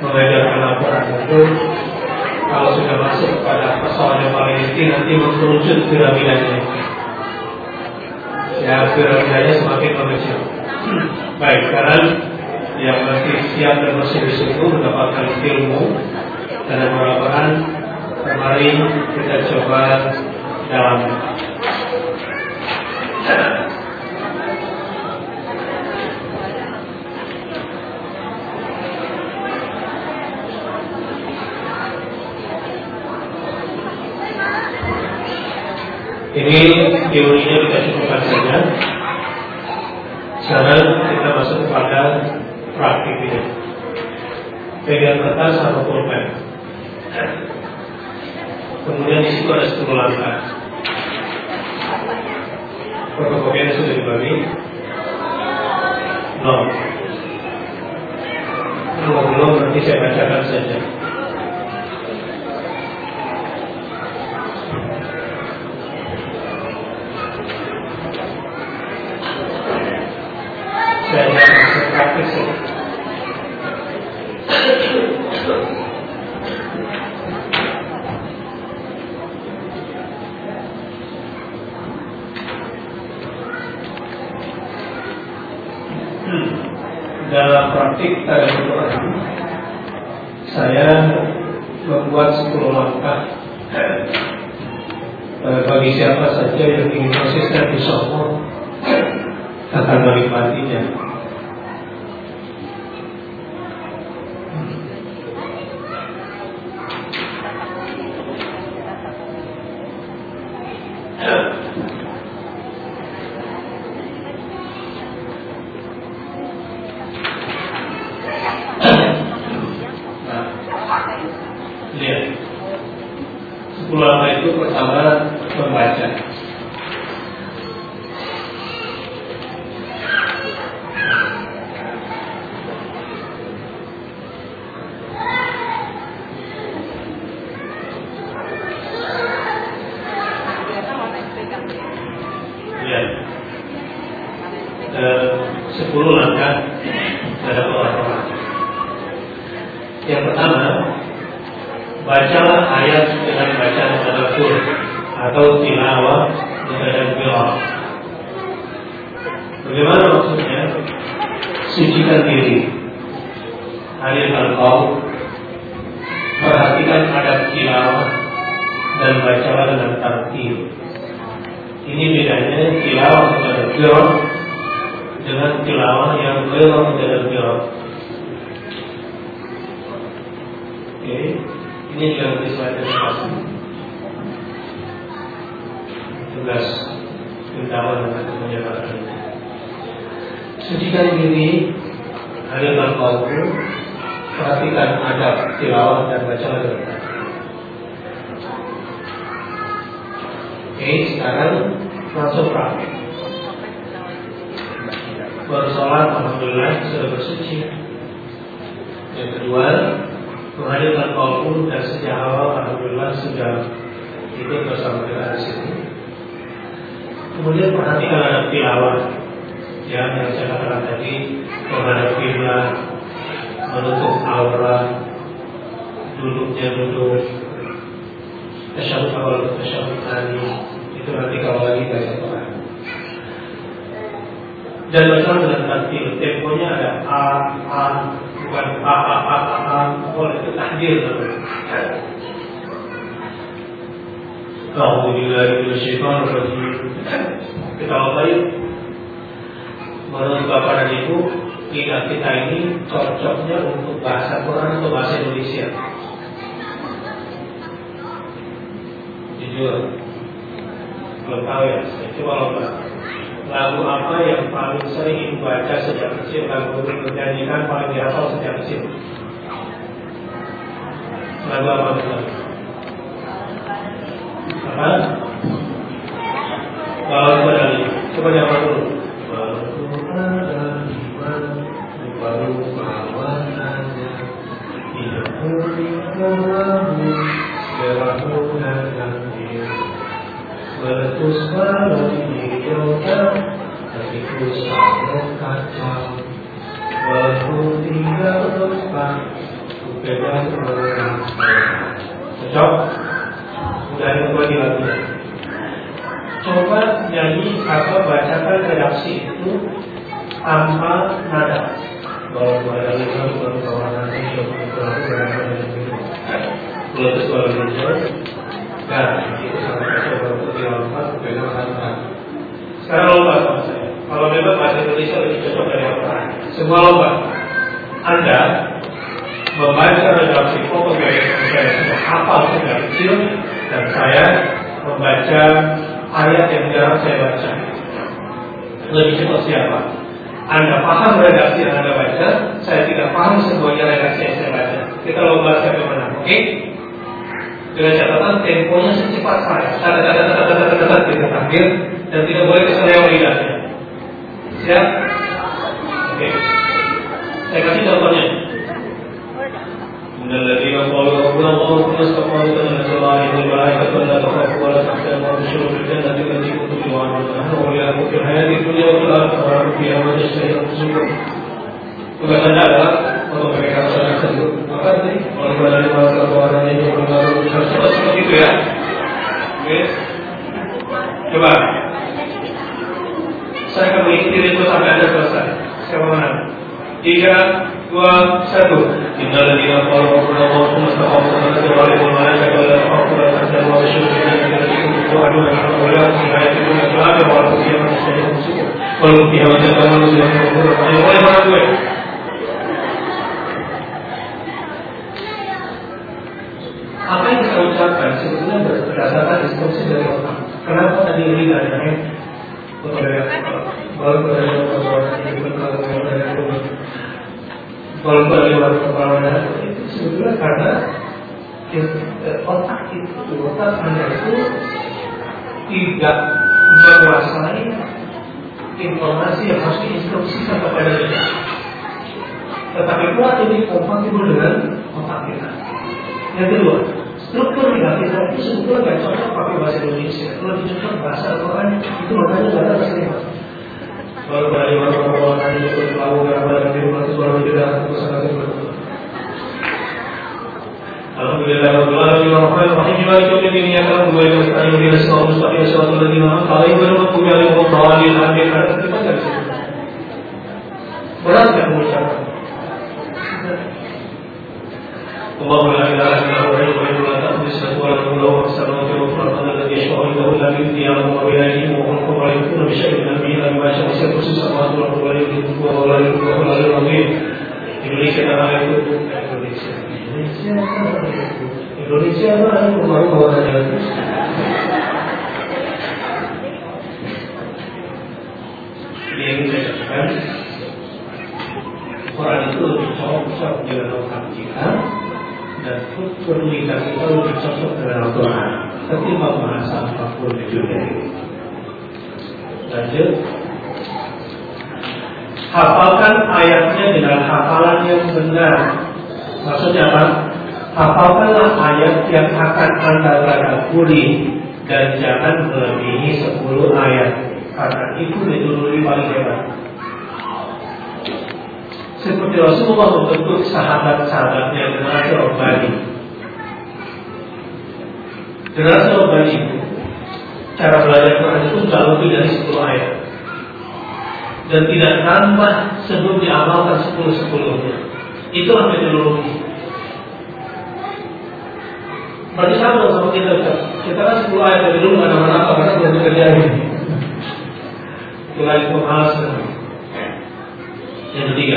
mengajarkan laporan itu kalau sudah masuk pada persoalan yang paling inti nanti mengerucut piramidanya. Ya, piramidanya semakin mengecil. Baik, sekarang yang masih siap dan masih bersungguh mendapatkan ilmu dan mudah-mudahan kemarin kita coba dalam ini teorinya kita cukupkan saja. Sekarang kita masuk kepada praktiknya. Pegang kertas sama pulpen. Kemudian di situ ada 10 langkah. Fotokopiannya sudah dibagi. Belum, nanti saya bacakan saja. Saya akan praktis. Dalam praktik tadabbur saya membuat 10 langkah bagi siapa saja yang ingin konsisten di soal akan menikmatinya. Itu pertama membaca. Ya. 10 langkah ada orang-orang. Yang pertama, bacalah ayat dengan bacaan tadabbur atau tilawah dengan qiraah. Bagaimana maksudnya? Sucikan diri, alirkan qalb, perhatikan adab tilawah dan bacalah dengan tartil. Ini bedanya tilawah dengan qiraah dengan tilawah yang qiraah dengan qiraah. Oke. Ini juga nanti slide yang kasih tugas utama dengan menjabarkan. Sucikan diri, alirkan qalb, perhatikan adab tilawah dan bacalah dengan tartil. Oke, sekarang langsung praktik. Bersolat, alhamdulillah sudah bersuci. Yang kedua, menghadirkan qalb dan sejak awal alhamdulillah sudah ikut bersama kita di sini. Kemudian perhatikan adab tilawah, yang saya katakan tadi, menghadap kiblat, menutup aurat, duduknya duduk, tasyahud awal, tasyahud tani, itu nanti kalau lagi baca Quran. Dan baca dengan tartil, temponya ada a, bukan a, boleh itu tahdir. Alhamdulillah itu syaitan rajim. Kita baik. Menurut Bapak dan Ibu, kita ini cocoknya untuk bahasa Quran atau bahasa Indonesia? Jujur, belum tahu ya. Coba lomba. Lagu apa yang paling sering ibu baca sejak kecil, lagu menyanyikan paling dihafal sejak kecil? Lagu apa betul? Apa? Kalau coba jawab dulu. Baru warnanya hidup berlalu berlakukan hampir meletus balon hijaukan tertipu salon kacau walaupun tidak lepas berbeda dengan cocok. Udah coba dilakukan. Coba nyanyi atau bacakan redaksi itu tanpa nada. Kalau ada lima baru kawanan ini berlaku dengan itu. Letus kalau hijau, dan itu sangat coba untuk dilompat dengan. Sekarang lomba sama saya. Kalau memang bahasa Indonesia lebih cocok dari Al-Quran. Semua lomba. Anda membaca redaksi fotografi saya sudah hafal sejak kecil, dan saya membaca ayat yang jarang saya baca. Lebih cepat siapa? Anda paham redaksi yang Anda baca, saya tidak paham semuanya redaksi yang saya baca. Kita lomba siapa yang menang, oke? Dengan catatan temponya secepat saya. Kita tampil dan tidak boleh keseleo lidahnya. Siap? Oke. Saya kasih contohnya. الذين قالوا ربنا الله ثم استقاموا تنزل عليهم الملائكة ألا تخافوا ولا تحزنوا وابشروا بالجنة التي كنتم توعدون نحن أولياؤكم في الحياة الدنيا وفي الآخرة فيها ما تشتهي أنفسكم. Tugasan adalah untuk mereka yang tersebut. Maka tadi kalau dari masa orang yang berpengaruh seperti itu ya. Oke. Coba. Saya akan mengikuti itu sampai Anda selesai. Siapa mana? 3, 2, 1. Innalladzina qalu rabbuna Allah tsumma istaqamu tanazzalu alaihim al-malaikatu alla takhafu wa la tahzanu wa abshiru bil jannati allati kuntum tu'aduna nahnu awliyaukum fil hayati dunya wal akhirah wa lakum fiha ma tashtahi anfusukum wa lakum fiha ma tad'un nuzulan min ghafurir rahim. Oleh mana gue? Apa yang saya ucapkan sebetulnya berdasarkan instruksi dari Allah. Kenapa tadi ini adanya baru itu sebetulnya karena otak Anda itu tidak menguasai informasi yang harus diinstruksikan kepada kita. Tetapi kuat ini kompatibel dengan otak kita. Yang kedua, struktur negatif itu sebetulnya nggak cocok pakai bahasa Indonesia. Kalau dicocok bahasa Al-Quran itu makanya nggak ada bahasa Indonesia. Kalau dari orang-orang yang ikut tahu gambar di rumah itu baru tidak sangat berbeda. Alhamdulillah rabbil alamin arrahmanir rahim maliki yaumiddin iyyaka na'budu wa iyyaka nasta'in ihdinas siratal mustaqim siratal ladzina an'amta 'alaihim ghairil maghdubi 'alaihim waladdallin amin. Terima kasih. Berat enggak mengucapkan? Allahu la ilaha illa huwa al-hayyul qayyum la ta'khudhuhu sinatun wa la nawm lahu ma fis samawati wa ma fil ardi alladhi yashfa'u 'indahu illa bi'idhnihi ya'lamu ma bayna aydihim wa ma khalfahum wa la yuhituna bi shay'in min ilmihi illa bima sha'a wasi'a kursiyuhu samawati wal ardi wa la yuhitu bihi wa la yuhitu bihi. Indonesia tanah airku, Indonesia tanah airku baru bawaannya. Ini yang saya katakan, Quran itu lebih cocok dengan otak kita, dan komunikasi kita lebih cocok dengan Al-Quran ketimbang bahasa apapun itu dari. Lanjut. Hafalkan ayatnya dengan hafalan yang benar. Maksudnya apa? Hafalkanlah ayat yang akan Anda tadabburi dan jangan melebihi 10 ayat. Karena itu metodologi paling hebat. Seperti Rasulullah membentuk sahabat-sahabatnya generasi Rabbani. Generasi Rabbani itu cara belajar Quran itu tidak lebih dari 10 ayat. Dan tidak tambah sebelum diamalkan 10-10-nya. Itulah metodologi. Berarti sama sama kita. Kita kan 10 ayat dari dulu nggak ada apa karena belum terjadi. Mulai pemalas. Yang ketiga.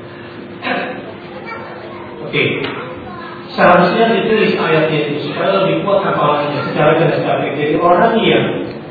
Oke. Seharusnya ditulis ayatnya itu supaya lebih kuat hafalannya secara kinesthetik. Jadi orang yang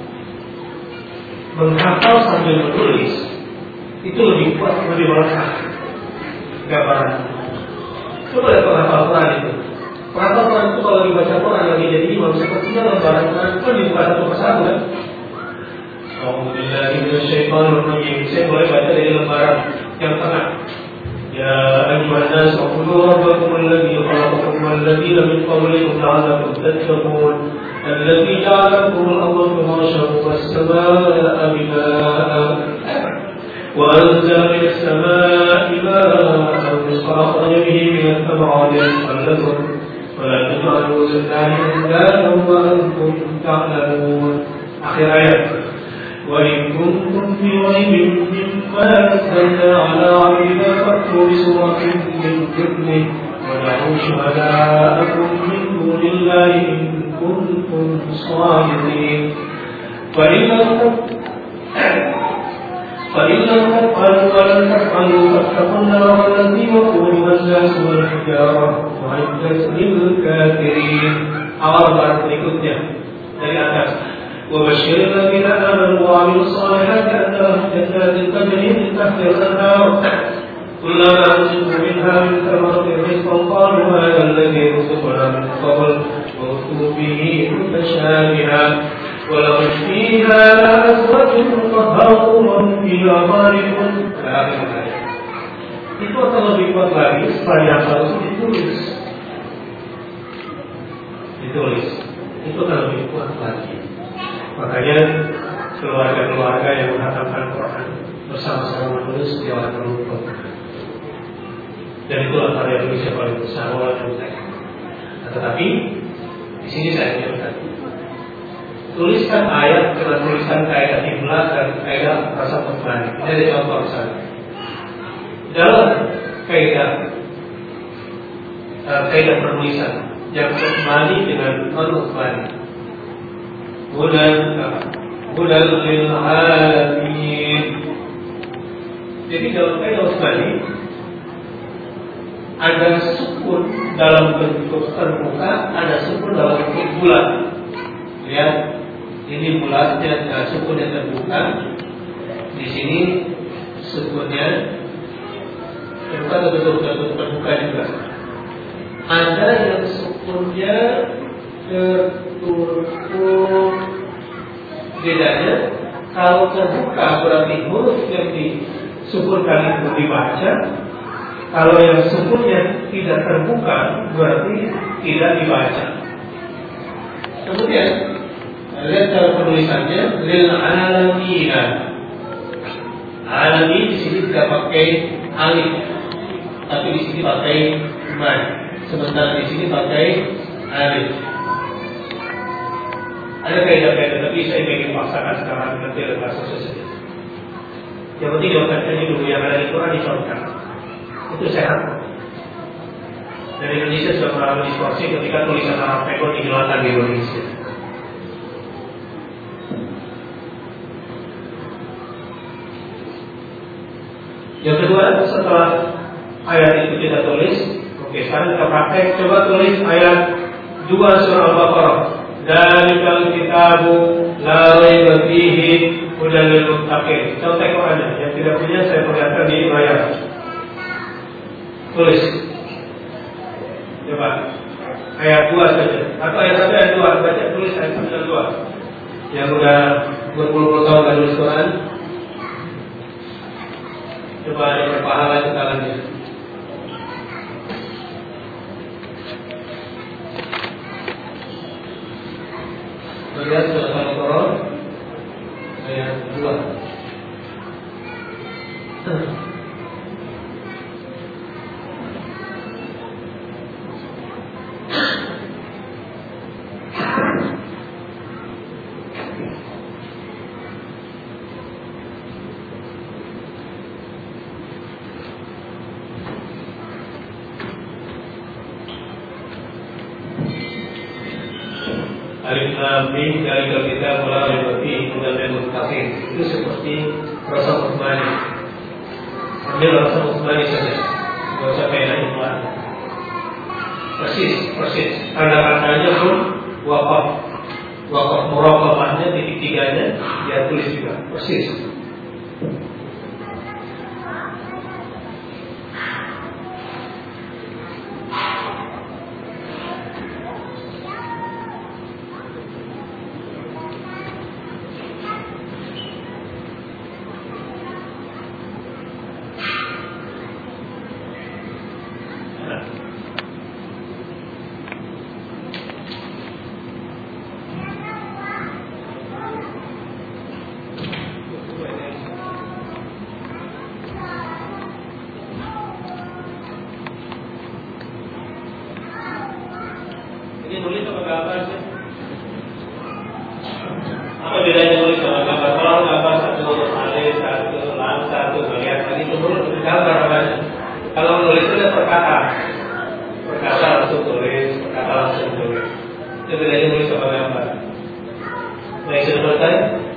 menghafal sambil menulis itu lebih kuat, lebih melekat gambaran. Coba lihat penghafal Quran itu. Penghafal Quran itu kalau dibaca Quran lagi jadi imam, sepertinya lembaran Quran itu dibuka satu persatu kan? Alhamdulillah ini syaitanir rajim. Saya boleh baca dari lembaran yang tengah. Ya ayyuhan nas qulu rabbakum alladzi khalaqakum walladzina min qablikum la'allakum tattaqun. Alladzi ja'ala lakum al-ardha firashan was-samaa'a binaa'a وأنزل من السماء ماء الرزق أخرج به من الثمرات رزقا لكم ولا تجعلوا لله أندادا وأنتم تعلمون. آخر آية. وإن كنتم في ريب مما نزلنا على عبدنا فأتوا بسورة من مثله ودعوا شهداءكم من دون الله إن كنتم صادقين. فإن لم تفعلوا ولن تفعلوا فاتقوا النار التي وقودها الناس والحجارة وأعدت للكافرين. Awal berikutnya dari atas. وبشر الذين آمنوا وعملوا الصالحات أن لهم جنات تجري من تحتها الأنهار كلما رزقوا منها من ثمرة رزقا قالوا هذا الذي رزقنا من قبل وأتوا به متشابها ولهم فيها أزواج مطهرة وهم فيها خالدون. Itu akan lebih kuat lagi setelah yang palsu ditulis. Itu akan lebih kuat lagi. Makanya keluarga-keluarga yang menghatamkan Quran bersama-sama menulis di awal Quran. Dan itulah karya Indonesia paling besar walaupun teks. Tetapi di sini saya ingatkan, tuliskan ayat dengan tulisan kaidah imla dan kaidah rasa pemani. Ini ada contoh misalnya. Dalam kaidah penulisan yang pemani dengan non-pemani. Hudal lil alamin. Jadi dalam kaidah Utsmani ada sukun dalam bentuk terbuka, ada sukun dalam bentuk bulat. Lihat, ini bulatnya, sukunnya terbuka. Di sini sukunnya terbuka atau bentuk terbuka juga. Ada yang sukunnya tertutup. Bedanya, kalau terbuka berarti huruf yang disukunkan itu dibaca. Kalau yang sukunnya tidak terbuka berarti tidak dibaca. Kemudian lihat cara penulisannya, lil alamin. Alamin di sini tidak pakai alif, tapi di sini pakai mad. Sementara di sini pakai alif. Ada kaidah-kaidah, tapi saya ingin paksakan sekarang nanti ada bahasa saja. Yang penting dibacakannya dulu, yang ada di Quran dicontohkan. Itu sehat. Dan Indonesia sudah mengalami distorsi ketika tulisan Arab Peko dihilangkan di Indonesia. Yang kedua, setelah ayat itu kita tulis, oke, sekarang kita praktek. Coba tulis ayat 2 surah Al-Baqarah. Dzalikal kitabu la raiba fihi hudan lil muttaqin. Contoh Qurannya, yang tidak punya saya perlihatkan di layar. Tulis. Coba ayat 2 saja. Atau ayat 1 ayat 2, baca tulis ayat 1 dan 2. Yang sudah berpuluh-puluh tahun kan tulis Quran. Coba ada berpahala di tangannya. Lihat surah Al-Baqarah ayat 2. Alif Lam Mim dzalikal kitabu la raiba fihi hudan lil muttaqin. Itu seperti rasa Utsmani. Ambil rasa Utsmani saja. Enggak usah kaidah Imla. Persis. Tanda-tandanya pun waqaf muraqabahnya titik 3-nya dia tulis juga. Persis. Ini nulis sama gambar sih. Apa bedanya nulis sama gambar? Kalau gambar satu alif, satu lam, satu melihat tadi itu gambar apa? Kalau nulis itu perkata langsung tulis, perkata langsung tulis. Itu bedanya nulis sama gambar. Baik, sudah selesai.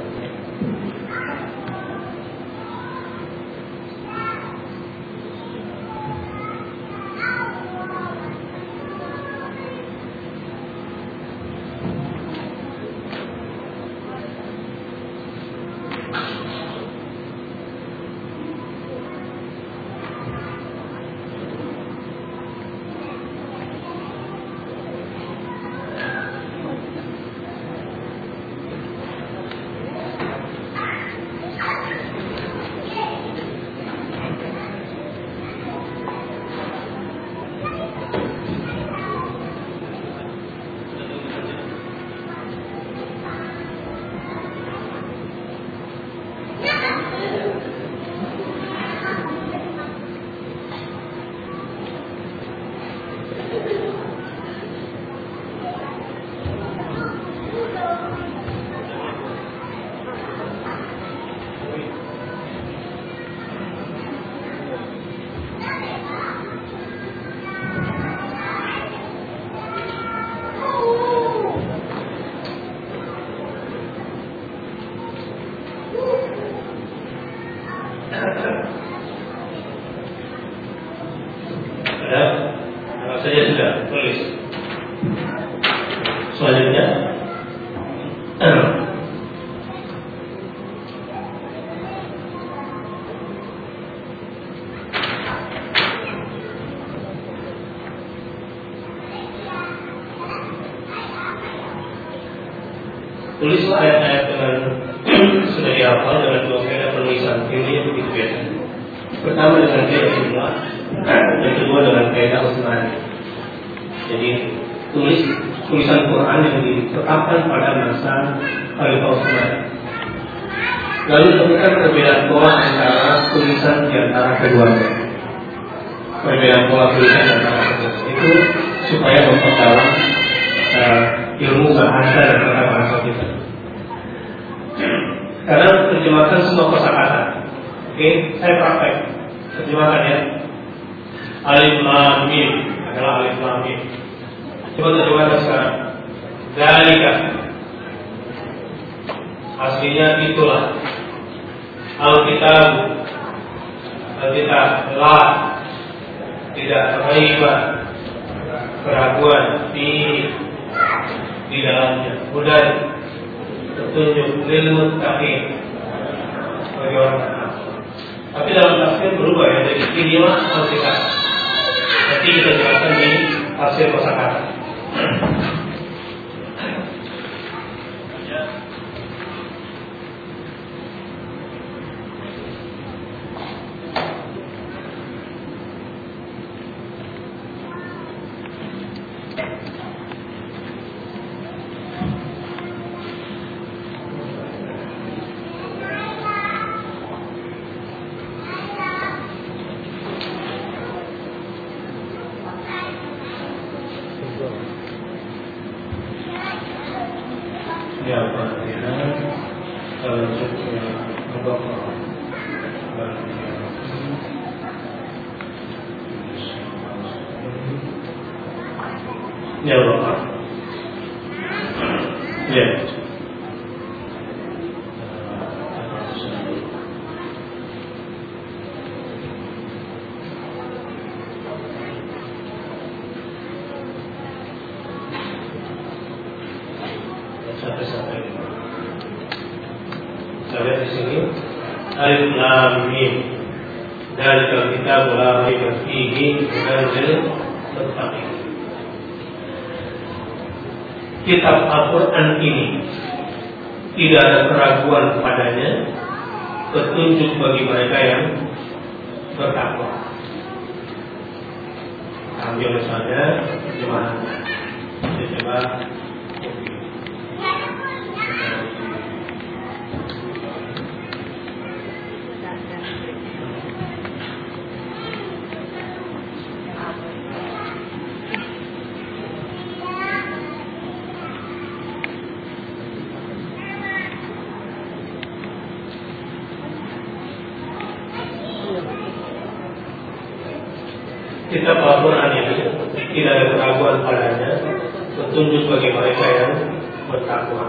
Tulislah ayat-ayat dengan sudah dihafal dengan dua kaidah penulisan teori yang begitu biasa. Pertama dengan kaidah jumlah, yang kedua dengan kaidah usnani. Jadi tulisan Quran yang ditetapkan pada masa Khalifah Utsman. Lalu temukan perbedaan pola antara tulisan di antara keduanya. Perbedaan pola tulisan di antara keduanya itu supaya memperdalam ilmu bahasa dan tata bahasa kita. Karena terjemahkan semua kosakata. Oke, saya praktek terjemahkan ya. Alif lam mim adalah alif lam mim. Coba terjemahkan sekarang. Dzalika. Aslinya itulah. Alkitab. Alkitab la tidak raiba keraguan di dalamnya. Hudan petunjuk lil muttaqin bagi orang takwa. Tapi dalam tafsir berubah ya, jadi inilah Alkitab. Nanti kita jelaskan di tafsir kosakata. Ya Allah. Ya. Sampai. Kita lihat di sini. Alif lam mim. Dzalikal kitabu la raiba fihi hudan lil muttaqin. Kitab Al-Quran ini tidak ada keraguan padanya, petunjuk bagi mereka yang bertakwa. Ambil saja terjemahannya. Kita coba. Kitab Al-Quran ini tidak ada keraguan padanya, petunjuk bagi mereka yang bertakwa.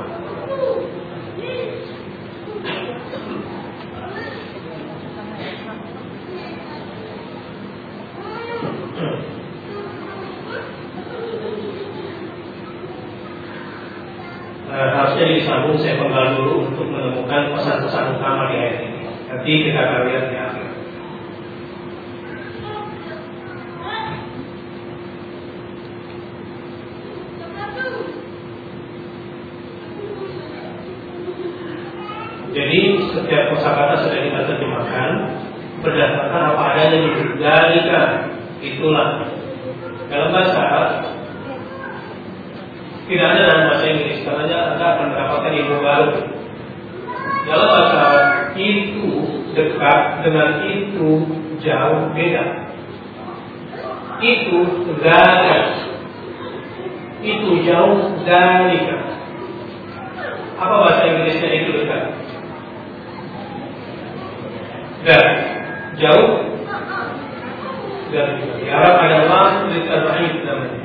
Harusnya disambung, saya penggal dulu untuk menemukan pesan-pesan utama di ayat ini. Nanti kita akan lihat di akhir. Jadi setiap kosakata sudah kita terjemahkan berdasarkan apa adanya di dalika, itulah. Dalam bahasa Arab tidak ada dalam bahasa Inggris, karena Anda akan mendapatkan ilmu baru. Dalam bahasa Arab itu dekat dengan itu jauh beda. Itu dalika, itu jauh dalika. Apa bahasa Inggrisnya itu dekat? Dan jauh dan di Arab ada lam litab'id namanya.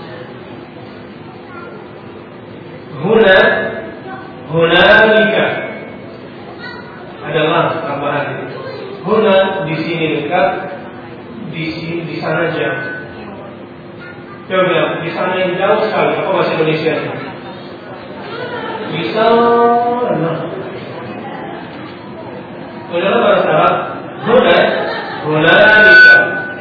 Hunalika ada lam tambahan itu. Huna di sini dekat, di sana jauh. Coba bilang di sana yang jauh sekali. Apa bahasa Indonesia? Di sana. Dalam bahasa Arab, hunalika.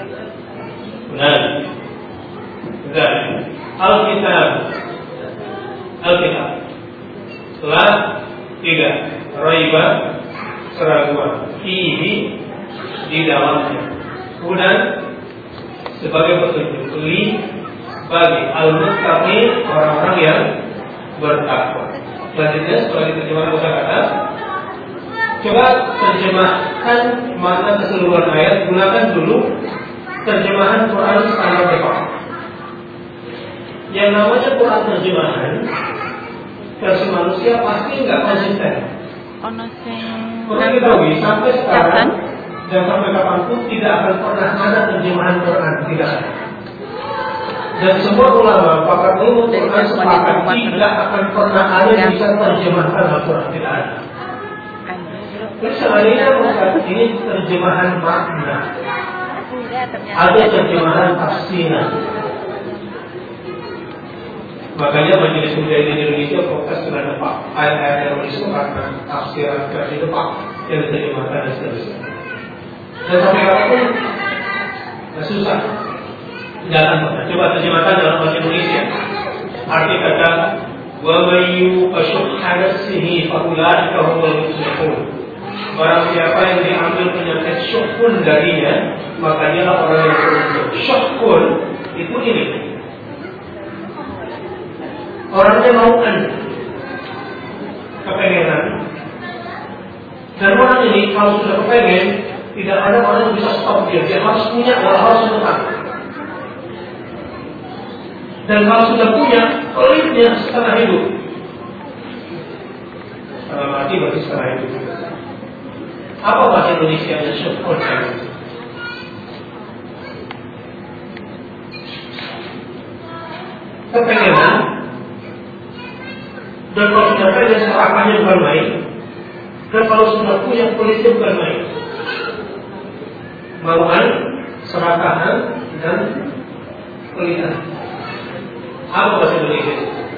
Alkitab. Setelah tiga, raiba, keraguan. Fihi, di dalamnya. Hudan sebagai petunjuk. Li, bagi al-muttaqin, orang-orang yang bertakwa. Selanjutnya setelah diterjemahkan kata-kata, coba terjemahkan makna keseluruhan ayat. Gunakan dulu terjemahan Quran standar default. Yang namanya Quran terjemahan versi manusia pasti nggak konsisten. Perlu diketahui sampai sekarang dan sampai kapanpun tidak akan pernah ada terjemahan Quran, tidak ada. Dan semua ulama pakar ilmu Quran sepakat tidak akan pernah ada yang bisa terjemahkan Al-Quran, tidak ada. Terus sebenarnya mengatakan ini terjemahan makna, ada terjemahan tafsiran. Makanya Majelis Budaya di Indonesia protes terhadap ayat-ayat terorisme karena tafsiran versi depan yang diterjemahkan dan seterusnya. Dan sampai kapanpun susah. Jangan pernah. Coba terjemahkan dalam bahasa Indonesia. Arti kata wa mayu asyukha nafsihi fa ulaika humul muflihun. Barang siapa yang diambil penyakit syukur darinya, maka dialah orang yang beruntung. Syukur itu ini. Orangnya maukan, kepengenan. Dan orang ini kalau sudah kepengen, tidak ada orang yang bisa stop dia. Dia harus punya, harus menang. Dan kalau sudah punya, pelitnya setengah hidup. Setengah mati berarti setengah hidup. Apa bahasa Indonesia yang syukur tadi? Kepengenan. Dan kalau sudah pengen serakahnya bukan main. Dan kalau sudah punya polisi bukan main. Mauan, serakahan, dan pelitan. Apa bahasa Indonesia?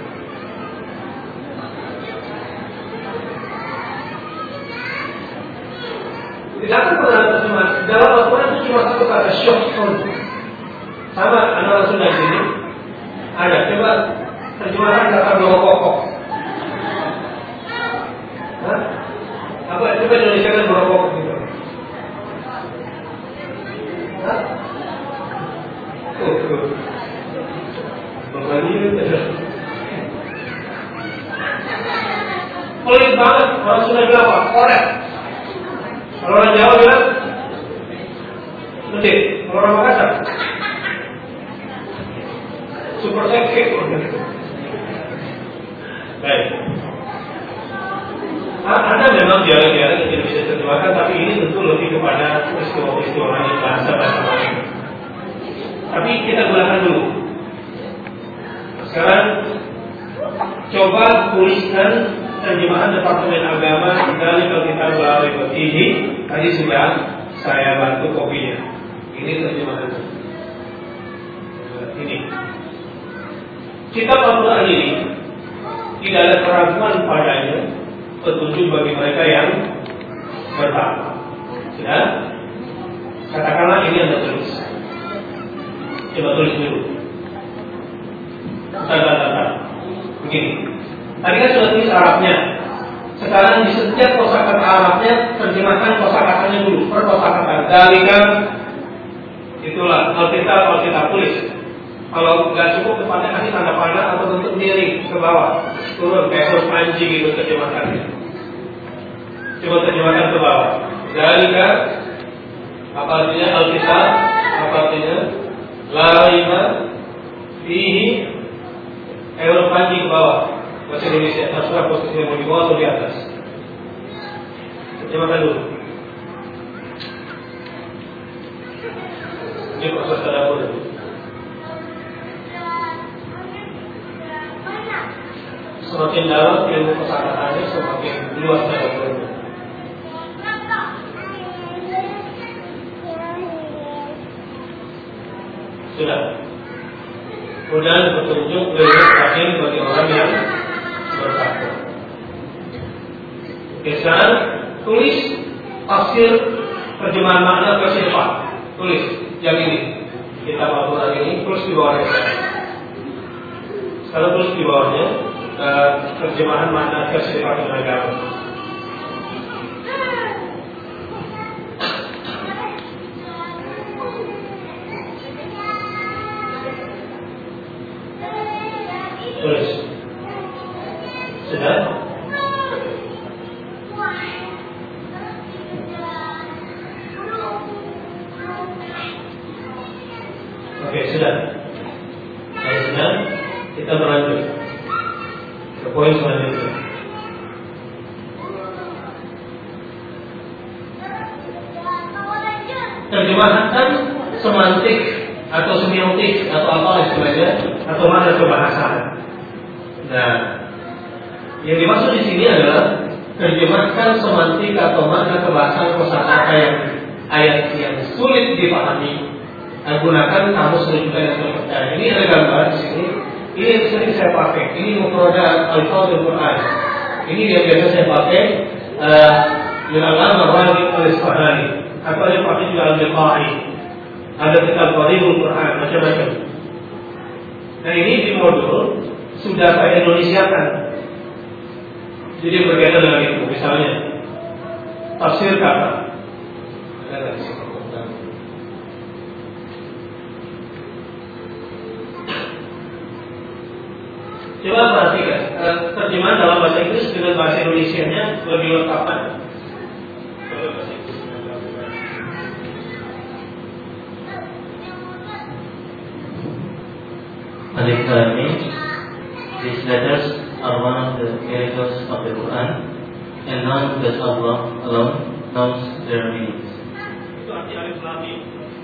Tidak akan pernah terjemah. Dalam Al-Quran itu cuma satu kata syukur. Sama anak langsung dari sini. Ada, coba terjemahkan kata dua pokok. Apa? Coba Indonesia kan dua pokok gitu. Pelit banget, orang Sunda bilang apa? Korek. Kalau orang Jawa bilang medit. Kalau orang Makassar super seksi. Baik. Ada memang dialek-dialek yang tidak bisa diterjemahkan, tapi ini tentu lebih kepada peristiwa-peristiwa yang bahasa-bahasa lain. Tapi kita gunakan dulu. Sekarang coba tuliskan terjemahan Departemen Agama dari Kitab Al-Ribat ini. Tadi sudah saya bantu kopinya. Ini terjemahannya. Ini Kitab Al-Quran ini tidak ada keraguan padanya, petunjuk bagi mereka yang bertakwa. Sudah? Katakanlah ini Anda tulis. Coba tulis dulu. Bentar. Begini. Tadi kan sudah tulis Arabnya. Sekarang di setiap kosakata Arabnya terjemahkan kosakatanya dulu. Per kosakata. Dalikan itulah Alkitab tulis. Kalau nggak cukup tempatnya kasih tanda panah atau bentuk miring ke bawah, turun kayak huruf anjing gitu terjemahkannya. Coba terjemahkan ke bawah. Dalikan apa artinya Alkitab? Apa artinya? La raiba fihi huruf anjing ke bawah. Bahasa Indonesia, terserah posisinya mau di bawah atau di atas. Terjemahkan dulu. Ini proses tadabbur dulu. Semakin dalam ilmu kosakatanya, semakin luas tadabburnya. Sudah. Kemudian petunjuk dari terakhir bagi orang yang bertakwa. Oke, sekarang tulis tafsir terjemahan makna versi depan. Tulis yang ini. Kitab Al-Quran ini tulis di bawahnya. Sekarang tulis di bawahnya terjemahan makna versi Departemen Agama. Tulis. Sudah? Oke, sudah. Kalau sudah, kita berlanjut ke poin selanjutnya. Terjemahkan semantik atau semiotik atau apa istilahnya, atau makna kebahasaan. Nah, yang dimaksud di sini adalah terjemahkan semantik atau makna kebahasaan kosakata yang ayat yang sulit dipahami. Gunakan kamus rujukan yang terpercaya. Ini ada gambar di sini. Ini yang sering saya pakai. Ini mufradat Al-Qur'an Al-Quran. Ini yang biasa saya pakai. Al-Allamah Raghib Al-Isfahani. Atau yang pakai juga Al-Biqai. Ada kitab Gharibul Quran, macam-macam. Nah, ini di modul sudah saya Indonesiakan. Jadi berkaitan dengan itu. Misalnya tafsir kata. Coba perhatikan terjemahan dalam bahasa Inggris dengan bahasa Indonesianya lebih lengkap kan? Alif Lam Mim. These letters are one of the miracles of the Quran, and none but Allah alone knows their meanings. Itu arti Alif Lam Mim.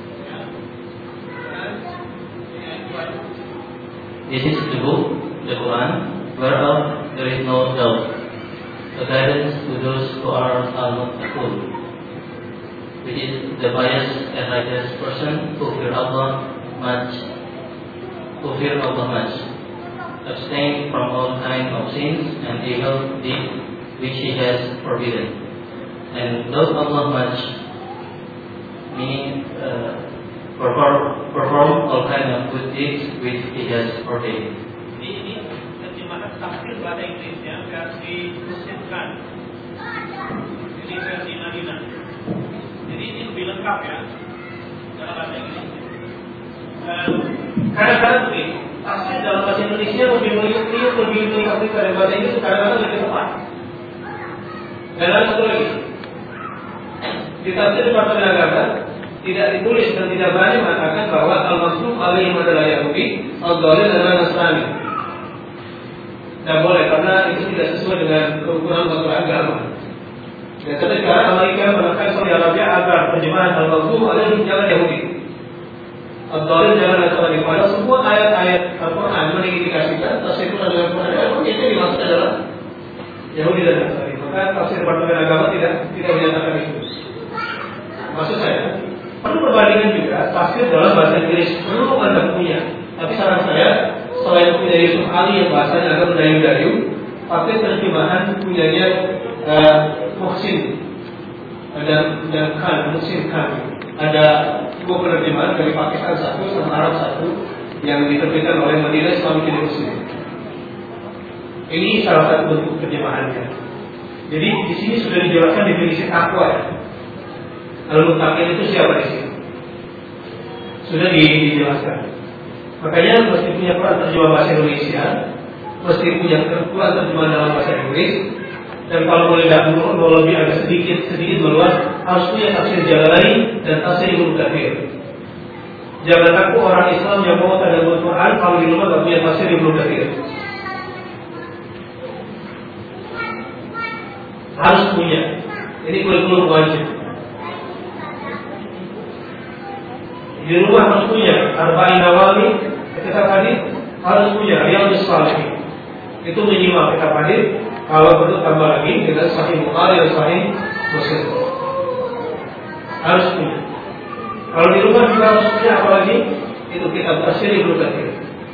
This is the book, the Quran, whereof there is no doubt, a guidance to those who are al-muttaqun, which is the pious and righteous person who fear Allah much, abstain from all kinds of sins and evil deeds which He has forbidden, and love Allah much, meaning perform all kinds of good deeds which He has ordained. Ini terjemahan tafsir bahasa Inggrisnya versi Muslimkan. Ini versi Madinah. Jadi ini lebih lengkap ya dalam bahasa Inggris. Kadang-kadang begini, tafsir dalam bahasa Indonesia lebih lengkap dari bahasa Inggris, kadang-kadang lebih tepat. Dan ada satu lagi, di tafsir Departemen Agama tidak ditulis dan tidak berani mengatakan bahwa al-maksud alaihim adalah Yahudi, al-dhalil adalah Nasrani. Tidak boleh, karena itu tidak sesuai dengan kerukunan suatu agama. Dan ketika Amerika menekan Saudi Arabia agar terjemahan al-maksud alaihim jangan Yahudi, Al-Dhalim jangan lakukan ibadah. Semua ayat-ayat Al-Quran mengindikasikan tafsir Quran dengan Quran itu dimaksud adalah Yahudi dan Nasrani. Maka tafsir Departemen Agama tidak menyatakan itu. Maksud saya, perlu perbandingan juga tafsir dalam bahasa Inggris perlu Anda punya. Tapi saran saya, selain punya Yusuf Ali yang bahasanya agak mendayu-dayu, pakai terjemahan punyanya Muhsin dan Muhsin Khan. Ada dua penerjemahan dari Pakistan satu sama Arab satu yang diterbitkan oleh Majelis Islamic Muslim. Ini salah satu bentuk terjemahannya. Jadi di sini sudah dijelaskan definisi takwa ya. Al-Muttaqin itu siapa di sini? Sudah dijelaskan. Makanya mesti punya Quran terjemahan bahasa Indonesia, mesti punya Quran terjemahan dalam bahasa Inggris, dan kalau boleh dahulu mau lebih agak sedikit meluas, harus punya tafsir Jalalain dan tafsir Ibnu Katsir. Jangan aku orang Islam yang mau tadabbur Quran kalau di rumah nggak punya tafsir Ibnu Katsir. Harus punya. Ini kurikulum wajib. Di rumah harus punya Arba'in Nawawi, kitab hadis harus punya Riyadhus Shalihin. Itu minimal kitab hadis. Kalau perlu tambah lagi dengan Sahih Bukhari dan Sahih Muslim. Harus punya. Kalau di rumah juga harus punya, apalagi itu kitab tafsir Ibnu Katsir.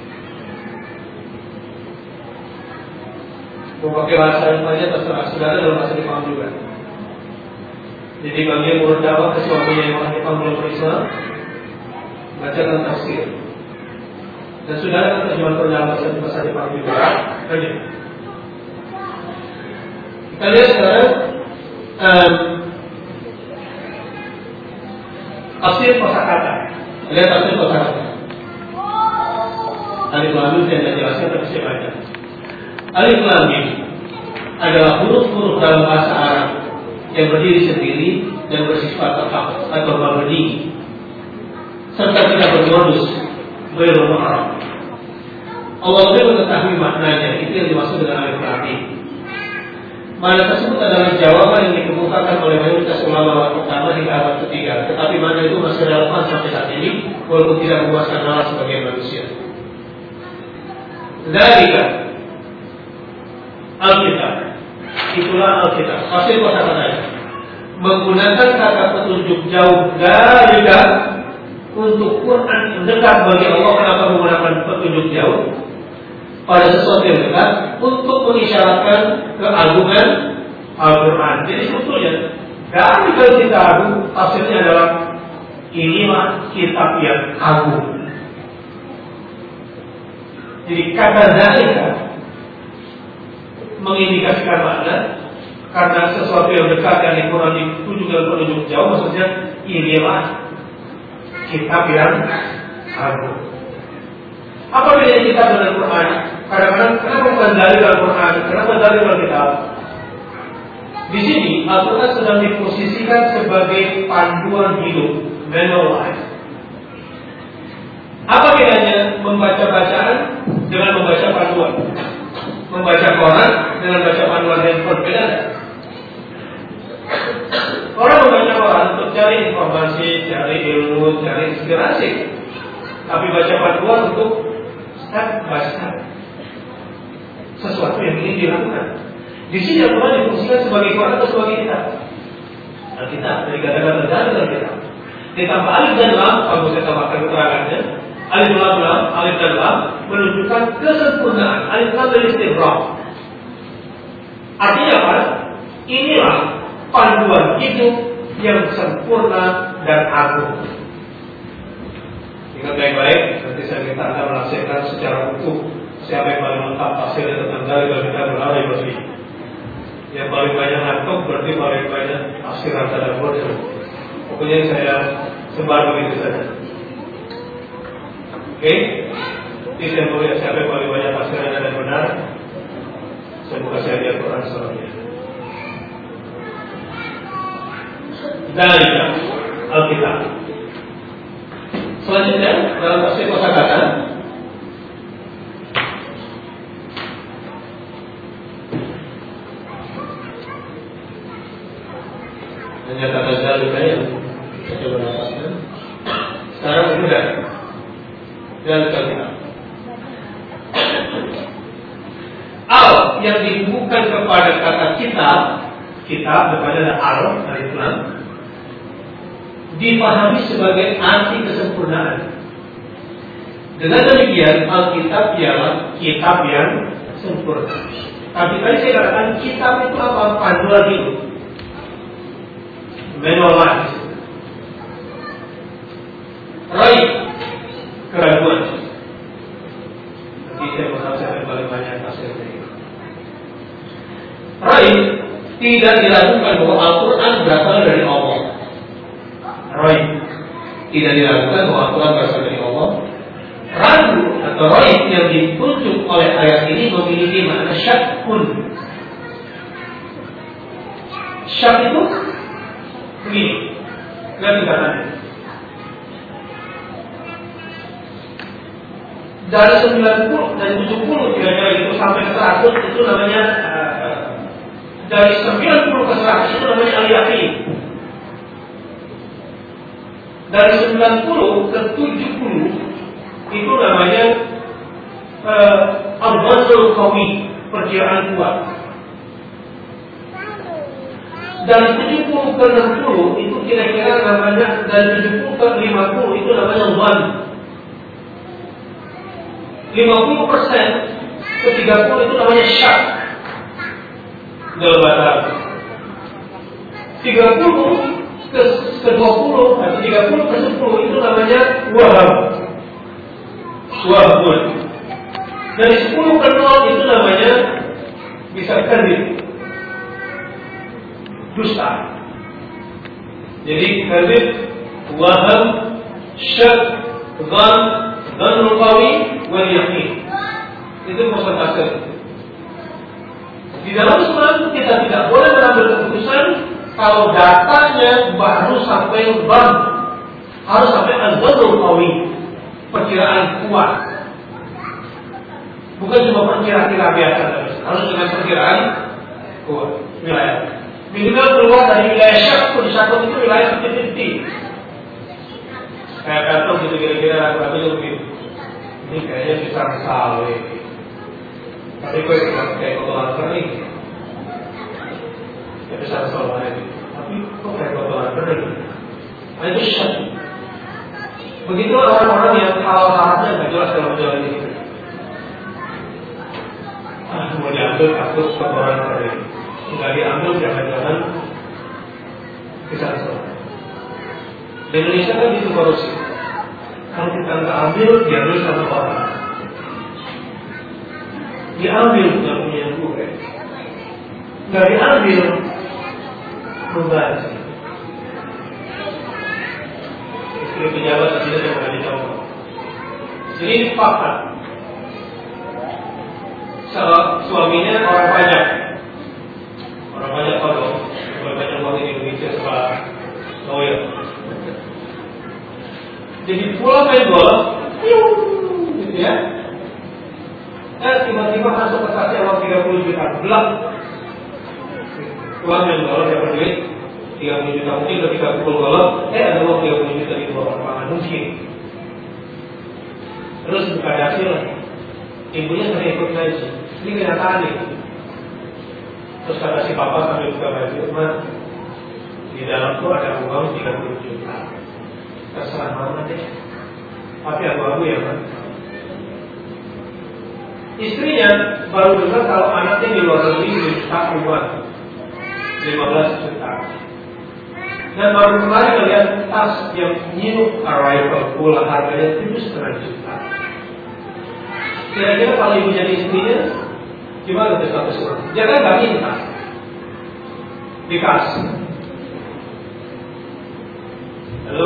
Mau pakai bahasa aja terserah, sudah ada dalam bahasa Jepang juga. Jadi bagi yang urut dakwah ke suaminya yang orang Jepang belum berislam, bacakan tafsir. Dan sudah ada terjemahan dalam bahasa Jepang juga. Lanjut. Kita lihat sekarang tafsir kosakata. Lihat tafsir kosakata. Alif Lam Mim saya tidak jelaskan tapi saya baca. Alif Lam Mim adalah huruf-huruf dalam bahasa Arab yang berdiri sendiri dan bersifat tetap atau mabni serta tidak bermodus bermu'arab. Allah lebih mengetahui maknanya. Itu yang dimaksud dengan Alif Lam Mim. Mana tersebut adalah jawaban yang dikemukakan oleh mayoritas ulama pertama hingga abad ketiga. Tetapi mana itu masih relevan sampai saat ini, walaupun tidak memuaskan nalar sebagai manusia. Dzalika Alkitab, itulah Alkitab. Pasti kata-katanya menggunakan kata petunjuk jauh dzalika untuk Quran yang dekat bagi Allah. Kenapa menggunakan petunjuk jauh pada sesuatu yang dekat untuk mengisyaratkan keagungan Al-Quran? Jadi sebetulnya dari kitab tafsirnya adalah inilah kitab yang agung. Jadi kata dzalika mengindikasikan makna karena sesuatu yang dekat yang di Quran dituju dengan petunjuk jauh, maksudnya inilah kitab yang agung. Apa bedanya kitab dengan Quran? Kadang-kadang kenapa bukan dalil Al-Quran? Kenapa dalil Al-Kitab? Di sini Al-Quran sedang diposisikan sebagai panduan hidup, manual life. Apa bedanya membaca bacaan dengan membaca panduan? Membaca Quran dengan baca panduan handphone, beda tidak? Orang membaca Quran untuk cari informasi, cari ilmu, cari inspirasi. Tapi baca panduan untuk step by step, sesuatu yang ingin dilakukan. Di sini Al-Quran difungsikan sebagai Quran atau sebagai kitab? Alkitab, dari kata-kata dari Alkitab. Ditambah alif dan lam, kalau saya tambahkan keterangannya, alif dan lam menunjukkan kesempurnaan. Alif lam dari istighraq. Artinya apa? Inilah panduan hidup yang sempurna dan agung. Ingat baik-baik, nanti saya minta Anda menafsirkan secara utuh siapa yang paling lengkap tafsirnya tentang dalil dan kitab al-Arab bersih. Yang paling banyak ngantuk berarti paling banyak tafsiran tadabbur. Pokoknya saya sebar begitu saja. Oke? Jadi saya mau lihat siapa yang paling banyak tafsiran dan benar. Saya buka saya lihat Quran selanjutnya. Dalil Alkitab. Selanjutnya dalam tafsir kosakata hanya kata dalil yang saya coba dapatkan. Sekarang sudah yang dihubungkan kepada kata kitab depannya ada alif lam, dipahami sebagai arti kesempurnaan. Dengan demikian Alkitab ialah kitab yang sempurna. Tapi tadi saya katakan kitab itu apa? Panduan hidup, manual life. Right, keraguan. Nanti saya akan paling banyak tafsir ini. Right, tidak diragukan bahwa Al-Quran berasal dari Allah. Right, tidak diragukan bahwa Al-Quran berasal dari Allah. Ragu atau right yang ditunjuk oleh ayat ini memiliki makna syakun. Syak itu begini, lihat tingkatannya. Dari 90 dan 70 kira-kira itu sampai 100 itu namanya dari 90 ke 100 itu namanya al-yaqin. Dari 90 ke 70 itu namanya al-ghazul qawi, perkiraan kuat. Dari 70 ke 60 itu kira-kira namanya, dari 70 ke 50 itu namanya dhann. 50% ke 30 itu namanya syak dalam bahasa Arab. 30 ke 20 atau 30 ke 10 itu namanya waham. Dari 10 ke 0 itu namanya bisa kadzib, dusta. Jadi kadzib, waham, syak, dhann, dhannul qawi, wal yaqin. Itu persentase. Di dalam Islam kita tidak boleh mengambil keputusan kalau datanya baru sampai dhann, harus sampai al-dhannul qawi, perkiraan kuat. Bukan cuma perkiraan biasa, harus dengan perkiraan kuat. Wilayah. Minimal keluar dari wilayah syakun itu wilayah 50-50. Kayak kantor gitu kira-kira berapa lebih. Ini kayaknya bisa salah. Tapi kayak kotoran kering. Ya bisa salah lagi. Tapi kok kayak kotoran kering? Nah itu syak. Begitulah orang-orang yang hal-halnya nggak jelas dalam jalan ini. Mau diambil takut kotoran kering, nggak diambil jangan-jangan bisa salah. Di Indonesia kan itu korupsi. Kalau kita nggak ambil, diambil sama orang. Diambil nggak punya gue, nggak diambil membazir. Istri pejabat tidak yang pernah dicoba. Jadi ini fakta. Suaminya orang pajak kodok, orang pajak uang di Indonesia sebagai lawyer. Jadi pulang main bola, gitu ya. Tiba-tiba masuk ke kasih uang 30 juta, belak. Pulang main bola dapat duit 30 juta, mungkin ketika pukul bola, ada uang 30 juta di bawah lapangan mungkin. Terus buka hasil, ibunya sering ikut ngaji. Ini kenyataan nih. Terus kata si papa sambil buka baju, "Ma, di dalam tuh ada uang 30 juta. Terserah mama deh. Tapi abu-abu ya, Ma." Istrinya baru dengar kalau anaknya di luar negeri minta uang 15 juta. Dan baru kemarin melihat tas yang new arrival pula harganya 7,5 juta. Kira-kira kalau ibu jadi istrinya, gimana tuh status orang? Dia kan nggak minta, dikasih. Halo,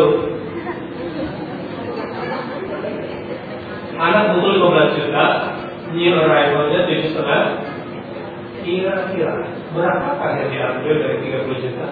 anak butuh 15 juta, new arrivalnya 7,5. Kira-kira berapakah yang diambil dari 30 juta?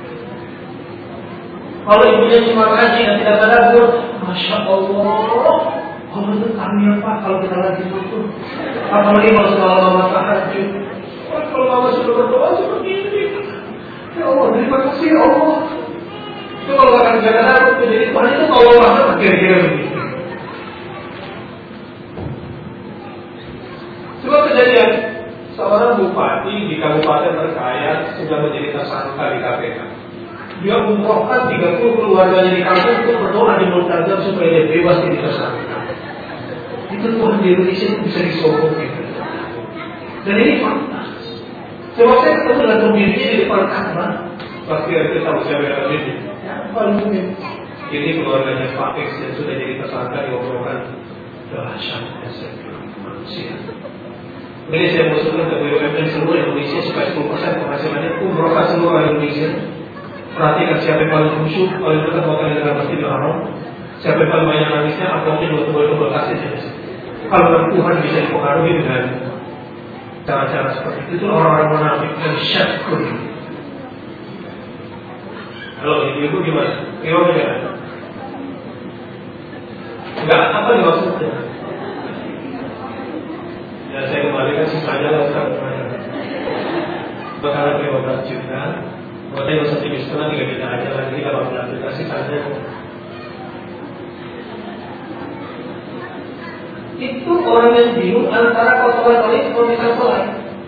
Kalau ibunya cuma ngaji dan tidak tadabbur, Masya Allah, Allah itu kami apa kalau kita lagi butuh. Apalagi kalau semalam mama tahajud. Kalau mama sudah berdoa seperti ini, ya Allah, terima kasih ya Allah. Itu kalau akan jaga takut menjadi Tuhan itu kalau Allah kira-kira begitu. Coba kejadian seorang bupati di kabupaten terkaya sudah menjadi tersangka di KPK. Dia umrohkan 30 keluarganya di kampung untuk berdoa di Multazam supaya dia bebas dari tersangka. Itu Tuhan di Indonesia itu bisa disombongkan. Dan ini fakta. Coba saya ketemu dengan pemimpinnya di depan Ka'bah. Pasti kita tahu siapa yang pemimpin. Ya, pemimpin. Ini keluarganya Pak X yang sudah jadi tersangka diomongkan. Dahsyat manusia. Ini saya usulkan ke BUMN seluruh Indonesia supaya 10% penghasilannya umrohkan seluruh Indonesia. Perhatikan siapa yang paling khusyuk, paling dekat wakil dalam Masjidil Haram, siapa yang paling banyak nangisnya, aplausnya dua kasih saja. Kalau Tuhan bisa dipengaruhi dengan cara-cara seperti itu orang-orang munafik dan syakur. Halo, ibu gimana? Gimana? Enggak, apa yang maksudnya? Dan saya kembalikan sisanya lah sekarang. Bakalan 15 juta. Buat yang 1,5 juta 3 juta aja lagi kalau aplikasi saja. Itu orang yang bingung antara kotoran ini kalau kita sholat.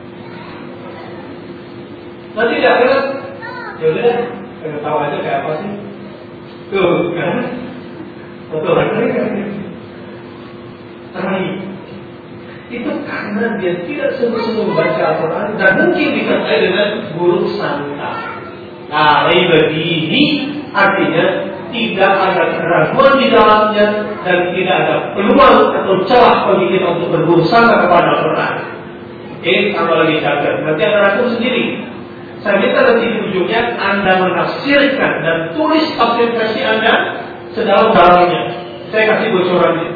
Nanti tidak kira, yaudah, pengen tahu aja kayak apa sih? Tuh kan, kotoran ini kan terakhir. Itu karena dia tidak sungguh-sungguh membaca Al-Quran dan mungkin disertai dengan buruk sangka. Nah, ini artinya tidak ada keraguan di dalamnya dan tidak ada peluang atau celah bagi kita untuk berburuk sangka kepada Al-Quran. Tambah lagi catat. Nanti akan aku sendiri. Saya minta nanti di ujungnya Anda menafsirkan dan tulis tafsir versi Anda sedalam-dalamnya. Saya kasih bocorannya.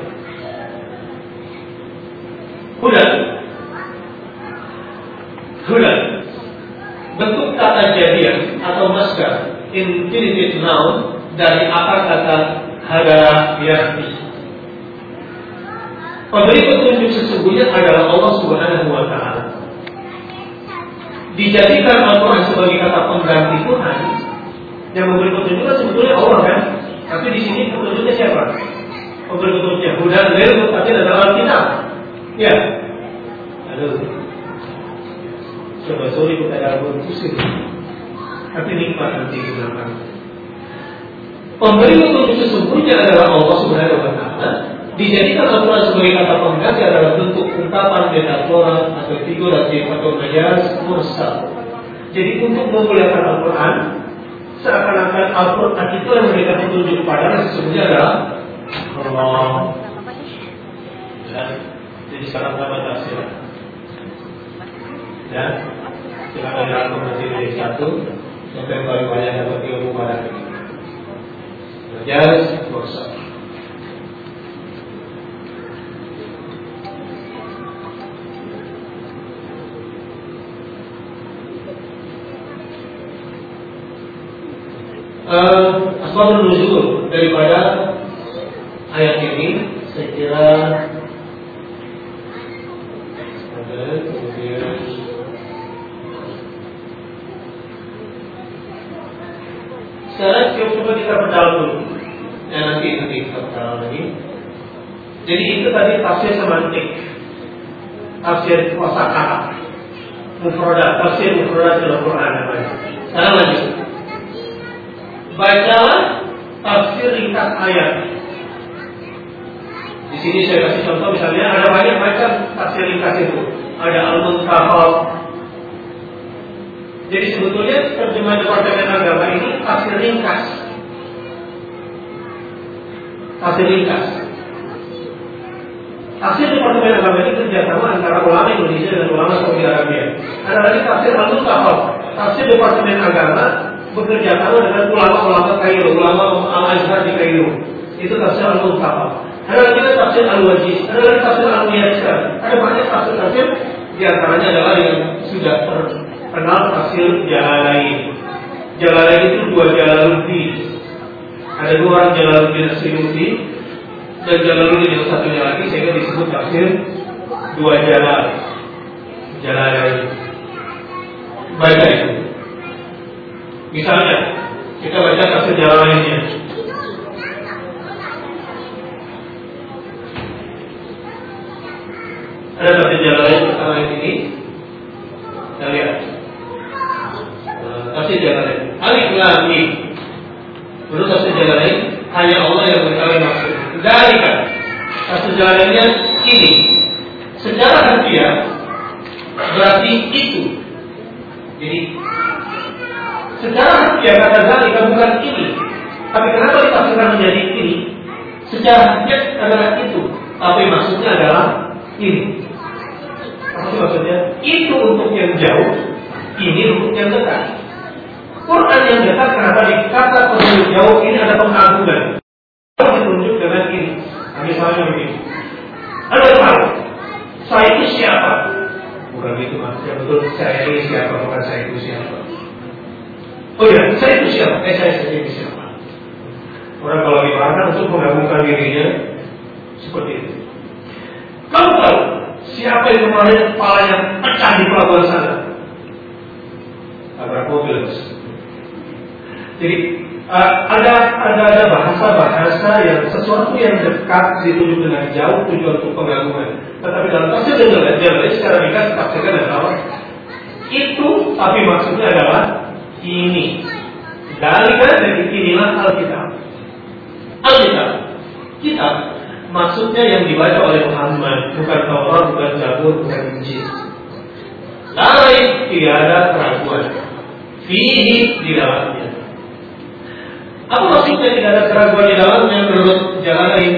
Hudan. Bentuk kata jadian atau masdar infinitive noun dari akar kata hadara yahdi. Pemberi petunjuk sesungguhnya adalah Allah Subhanahu wa Ta'ala. Dijadikan Al-Quran sebagai kata pengganti Tuhan, yang memberi petunjuk kan sebetulnya Allah kan? Tapi di sini petunjuknya siapa? Pemberi petunjuknya hudan dari mutakin adalah Alkitab. Ya. Aduh. Coba sorry kita dalam pusing. Tapi nikmat nanti digunakan. Pemberi petunjuk sesungguhnya adalah Allah Subhanahu wa Ta'ala. Dijadikan Al-Quran sebagai kata pengganti adalah bentuk ungkapan metaforan atau figuratif atau majaz mursal. Jadi untuk memuliakan Al-Quran, seakan-akan Al-Quran itu yang memberikan petunjuk kepada sesungguhnya adalah Allah. Jadi sekarang kita baca sila. Ya, silakan dirangkum nanti dari 1 sampai yang paling banyak dapat ilmu pada ini. Majaz mursal. Asbabun nuzul daripada ayat ini saya kira ada kemudian sekarang coba kita perdalam dulu. Nanti kita perdalam lagi. Jadi itu tadi tafsir semantik, tafsir kosakata, mufradat, tafsir mufradat dalam Quran namanya. Sekarang lanjut. Bacalah tafsir ringkas ayat. Di sini saya kasih contoh, misalnya ada banyak macam tafsir ringkas itu. Ada Al-Muntakhab. Jadi sebetulnya terjemahan Departemen Agama ini tafsir ringkas. Tafsir ringkas. Tafsir Departemen Agama ini kerjasama antara ulama Indonesia dan ulama Saudi Arabia. Ada lagi tafsir Al-Muntakhab. Tafsir Departemen Agama bekerja sama dengan ulama-ulama Kairo, ulama Al-Azhar di Kairo. Itu tafsir Al-Muntakhab. Ada lagi tafsir Al-Wajiz, ada lagi tafsir Al-Muyassar. Ada banyak tafsir-tafsir, di antaranya adalah yang sudah terkenal tafsir Jalalain. Jalalain itu 2 Jalaluddin. Ada 2 orang Jalaluddin As-Suyuti dan Jalaluddin yang satunya lagi sehingga disebut tafsir 2 Jalal. Jalalain. Baca itu. Misalnya, kita baca tafsir Jalalainnya. Ada tafsir Jalalain pertama ini. Kita lihat. Tafsir Jalalain. Alif Lam Mim. Menurut tafsir Jalalain, hanya Allah yang mengetahui maksud. Dzalika. Tafsir Jalalainnya ini. Secara harfiah berarti itu. Jadi secara harfiah kata dzalika bukan ini. Tapi kenapa ditafsirkan menjadi ini? Secara harfiah adalah itu. Tapi maksudnya adalah ini. Apa sih maksudnya? Itu untuk yang jauh, ini untuk yang dekat. Quran yang dekat kenapa dikata penduduk jauh ini ada pengagungan. Kalau ditunjuk dengan ini, misalnya begini. Anda tahu, saya itu siapa? Bukan itu maksudnya betul. Saya ini siapa? Bukan saya itu siapa. Oh ya, saya itu siapa? Saya ini siapa? Orang kalau dimarahkan untuk mengagungkan dirinya seperti itu. Kamu tahu siapa yang kemarin kepalanya pecah di pelabuhan sana? Tabrak mobil. Jadi ada bahasa-bahasa yang sesuatu yang dekat ditunjuk dengan jauh tujuan untuk pengagungan. Tetapi dalam tafsir Jalalain secara ringkas ditafsirkan adalah itu, tapi maksudnya adalah ini. Dari inilah Alkitab. Alkitab, kitab maksudnya yang dibaca oleh Muhammad, bukan Taurat, bukan Zabur, bukan Injil. Lain tidak ada keraguan. Fihi di dalamnya. Apa maksudnya tidak ada keraguan di dalamnya menurut Jalalain?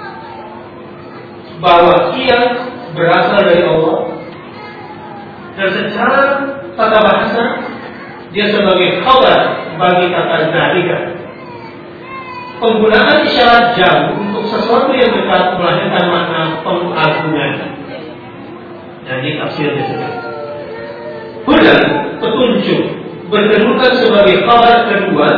Bahwa ia berasal dari Allah. Dan secara tata bahasa dia sebagai khabar bagi kata dzalika. Penggunaan isyarat jauh untuk sesuatu yang dekat melahirkan makna pengagungan. Jadi tafsirnya seperti hudan, petunjuk, berkedudukan sebagai khabar kedua.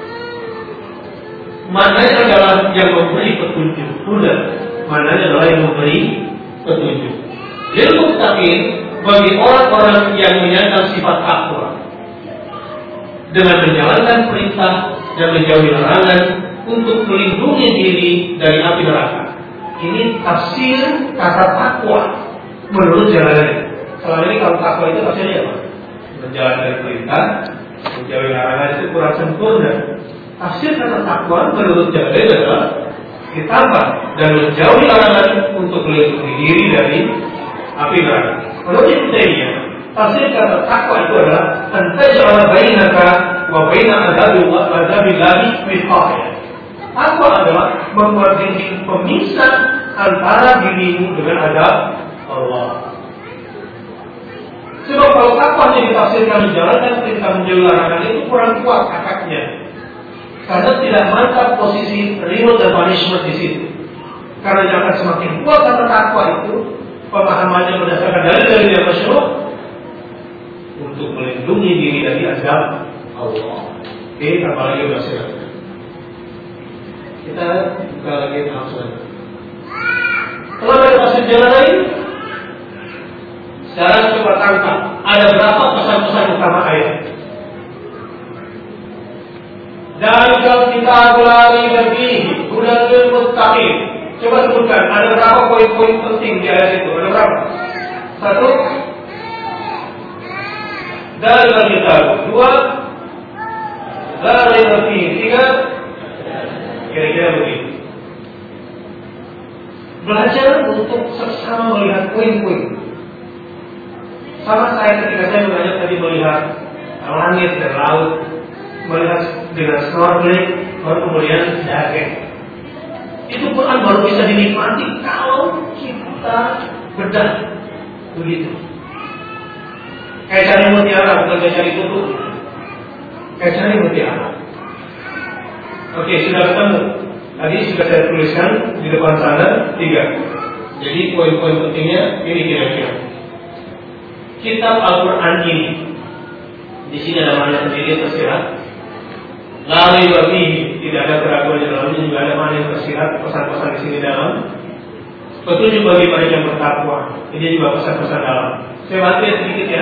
Maknanya adalah yang memberi petunjuk. Hudan, maknanya adalah yang memberi petunjuk. Lil muttaqin, bagi orang-orang yang menyandang sifat takwa dengan menjalankan perintah dan menjauhi larangan untuk melindungi diri dari api neraka. Ini tafsir kata takwa menurut Jalalain. Selama ini kalau takwa itu tafsirnya apa? Menjalankan perintah, menjauhi larangan itu kurang sempurna. Tafsir kata takwa menurut Jalalain adalah ditambah dan menjauhi larangan untuk melindungi diri dari api neraka. Menurut Ibnu Taimiyah, tafsir kata takwa itu adalah antaj'ala bainaka wa baina adzabillahi wiqayah. Takwa adalah membuat dinding pemisah antara dirimu dengan azab Allah. Sebab kalau takwa hanya ditafsirkan menjalankan perintah menjauhi larangan itu kurang kuat akaknya. Karena tidak mantap posisi reward dan punishment di situ. Karena akan semakin kuat kata takwa itu, pemahamannya berdasarkan dalil-dalil yang masyhur untuk melindungi diri dari azab Allah. Oke, apalagi masyarakat. Kita buka lagi langsung. Kalau ada tafsir Jalalain, sekarang coba tangkap ada berapa pesan-pesan utama ayat. Dalam kitab lari bagi hudan lil muttaqin. Coba sebutkan ada berapa poin-poin penting di ayat itu? Ada berapa? 1. Dalam kitab. 2. Lari bagi. 3. Kira-kira begitu. Belajar untuk sesama melihat poin-poin. Sama saya ketika saya belajar tadi melihat langit dan laut, melihat dengan snorkeling, baru kemudian jaket. Itu Quran baru bisa dinikmati kalau kita bedah begitu. Kayak cari mutiara, bukan kayak cari kutu. Kayak cari mutiara. Oke, sudah ketemu. Tadi sudah saya tuliskan di depan sana 3. Jadi poin-poin pentingnya ini kira-kira. Kitab Al-Quran ini, di sini ada makna sendiri tersirat. Lari bagi tidak ada keraguan di dalamnya, juga ada makna yang tersirat. Pesan-pesan di sini dalam. Petunjuk bagi mereka yang bertakwa. Ini juga pesan-pesan dalam. Saya bantu sedikit ya.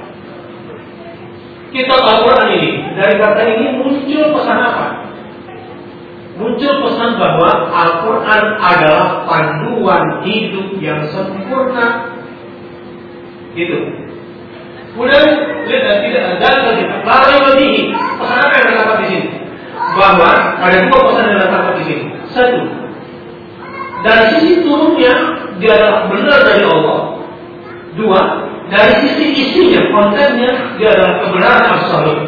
Kitab Al-Quran ini, dari kata ini muncul pesan apa? Muncul pesan bahwa Al-Quran adalah panduan hidup yang sempurna. Itu. Kemudian lihat tidak ada lagi. Lalu lebih pesan apa yang terdapat di sini? Bahwa ada dua pesan yang terdapat di sini. Satu, dari sisi turunnya dia adalah benar dari Allah. Dua, dari sisi isinya, kontennya dia adalah kebenaran absolut.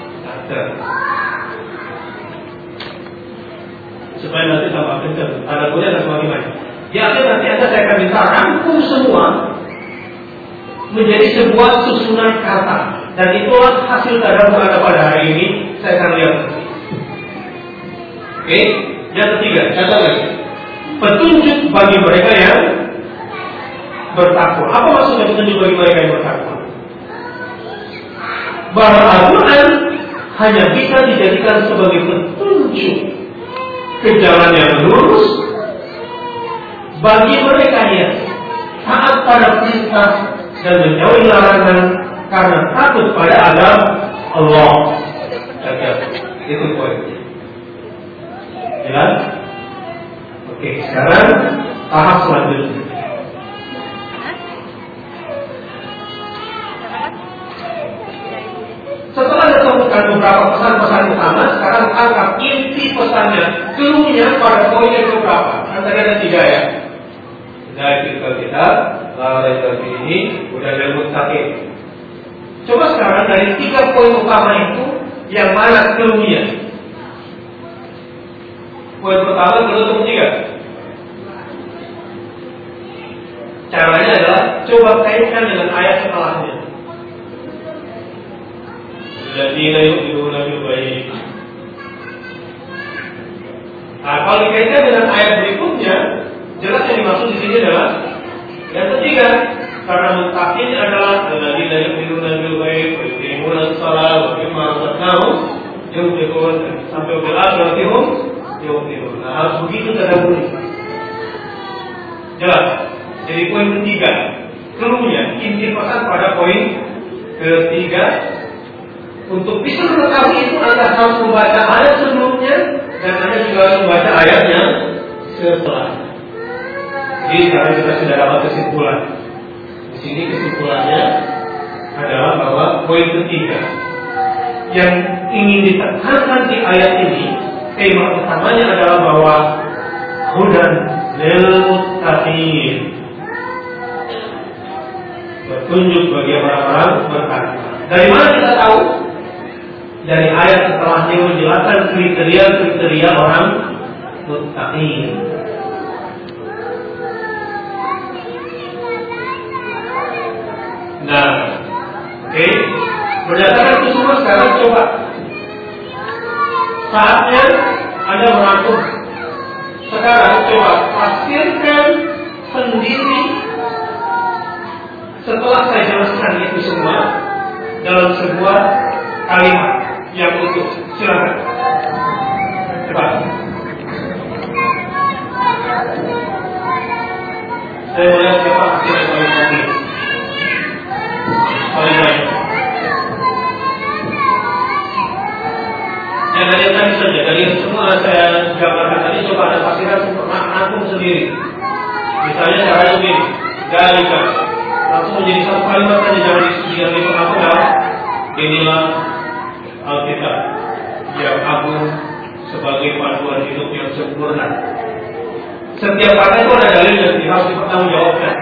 Supaya nanti tambah kencang. Ada boleh ada semakin banyak. Di akhir nanti saya akan minta rangkum semua menjadi sebuah susunan kata, dan itulah hasil tadabbur Anda pada hari ini. Saya akan lihat. Oke, yang ketiga, catat lagi. Petunjuk bagi mereka yang bertakwa. Apa maksudnya petunjuk bagi mereka yang bertakwa? Bahwa Al-Quran hanya bisa dijadikan sebagai petunjuk ke jalan yang lurus bagi mereka yang taat pada perintah dan menjauhi larangan karena takut pada azab Allah. Itu poinnya. Jelas? Oke, sekarang tahap selanjutnya. Setelah ditemukan beberapa pesan-pesan utama, sekarang tangkap inti pesannya, clue-nya pada poin yang keberapa. Kan tadi ada 3 ya. Dari kita, lalu dari ini, udah ada muttaqin. Coba sekarang dari 3 poin utama itu, yang mana clue-nya? Poin pertama belum 3. Caranya adalah coba kaitkan dengan ayat setelahnya. Alladzina yu'minuna bil ghaib. Nah, kalau dikaitkan dengan ayat berikutnya, jelas yang dimaksud di sini adalah yang ketiga, karena muttaqin adalah alladzina yu'minuna bil ghaib wa yuqimuna shalah wa mimma razaqnahum yunfiqun sampai bil akhirati hum yuqinun. Nah, harus begitu tadabbur. Jelas. Jadi poin ketiga, clue-nya, inti pesan pada poin ketiga. Untuk bisa mengetahui itu Anda harus membaca ayat sebelumnya dan Anda juga harus membaca ayatnya setelah. Jadi sekarang kita sudah dapat kesimpulan. Di sini kesimpulannya adalah bahwa poin ketiga yang ingin ditekankan di ayat ini, tema utamanya adalah bahwa hudan lil muttaqin, petunjuk bagi orang-orang bertakwa. Dari mana kita tahu? Dari ayat setelahnya menjelaskan kriteria-kriteria orang muttaqin. Nah, oke. Berdasarkan itu semua sekarang coba saatnya Anda merangkum. Sekarang coba tafsirkan sendiri setelah saya jelaskan itu semua dalam sebuah kalimat yang utuh. Silakan. Cepat. Saya melihat siapa hasil yang paling baik. Paling baik. Yang tadi saja dari semua saya gambarkan tadi, coba ada tafsiran rangkum sendiri. Misalnya caranya begini, dalika langsung menjadi satu kalimat saja, jangan dipotong aku dalam. Inilah Alkitab yang agung sebagai panduan hidup yang sempurna. Setiap kata itu ada dalilnya, harus dipertanggungjawabkan.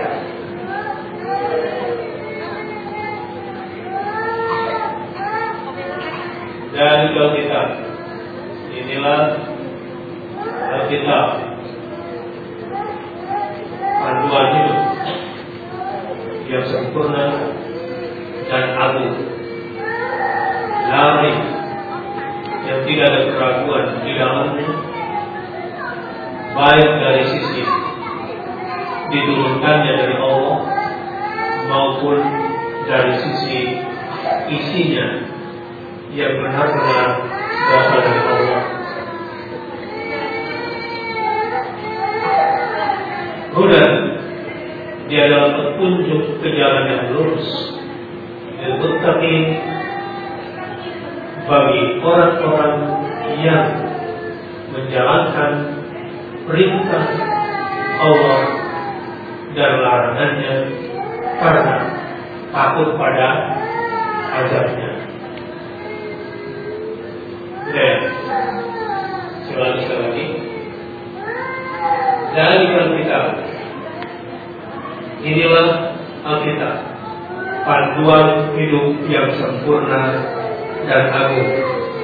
Dan Alkitab, inilah Alkitab, panduan hidup yang sempurna dan agung, lari yang tidak ada keraguan di dalamnya, baik dari sisi diturunkannya dari Allah maupun dari sisi isinya yang benar-benar berasal dari Allah. Hudan, dia adalah petunjuk ke jalan yang lurus dan muttaqin, bagi orang-orang yang menjalankan perintah Allah dan larangannya karena takut pada azabnya. Ya, sekali lagi. Dari Alkitab, inilah Alkitab, panduan hidup yang sempurna dan agung.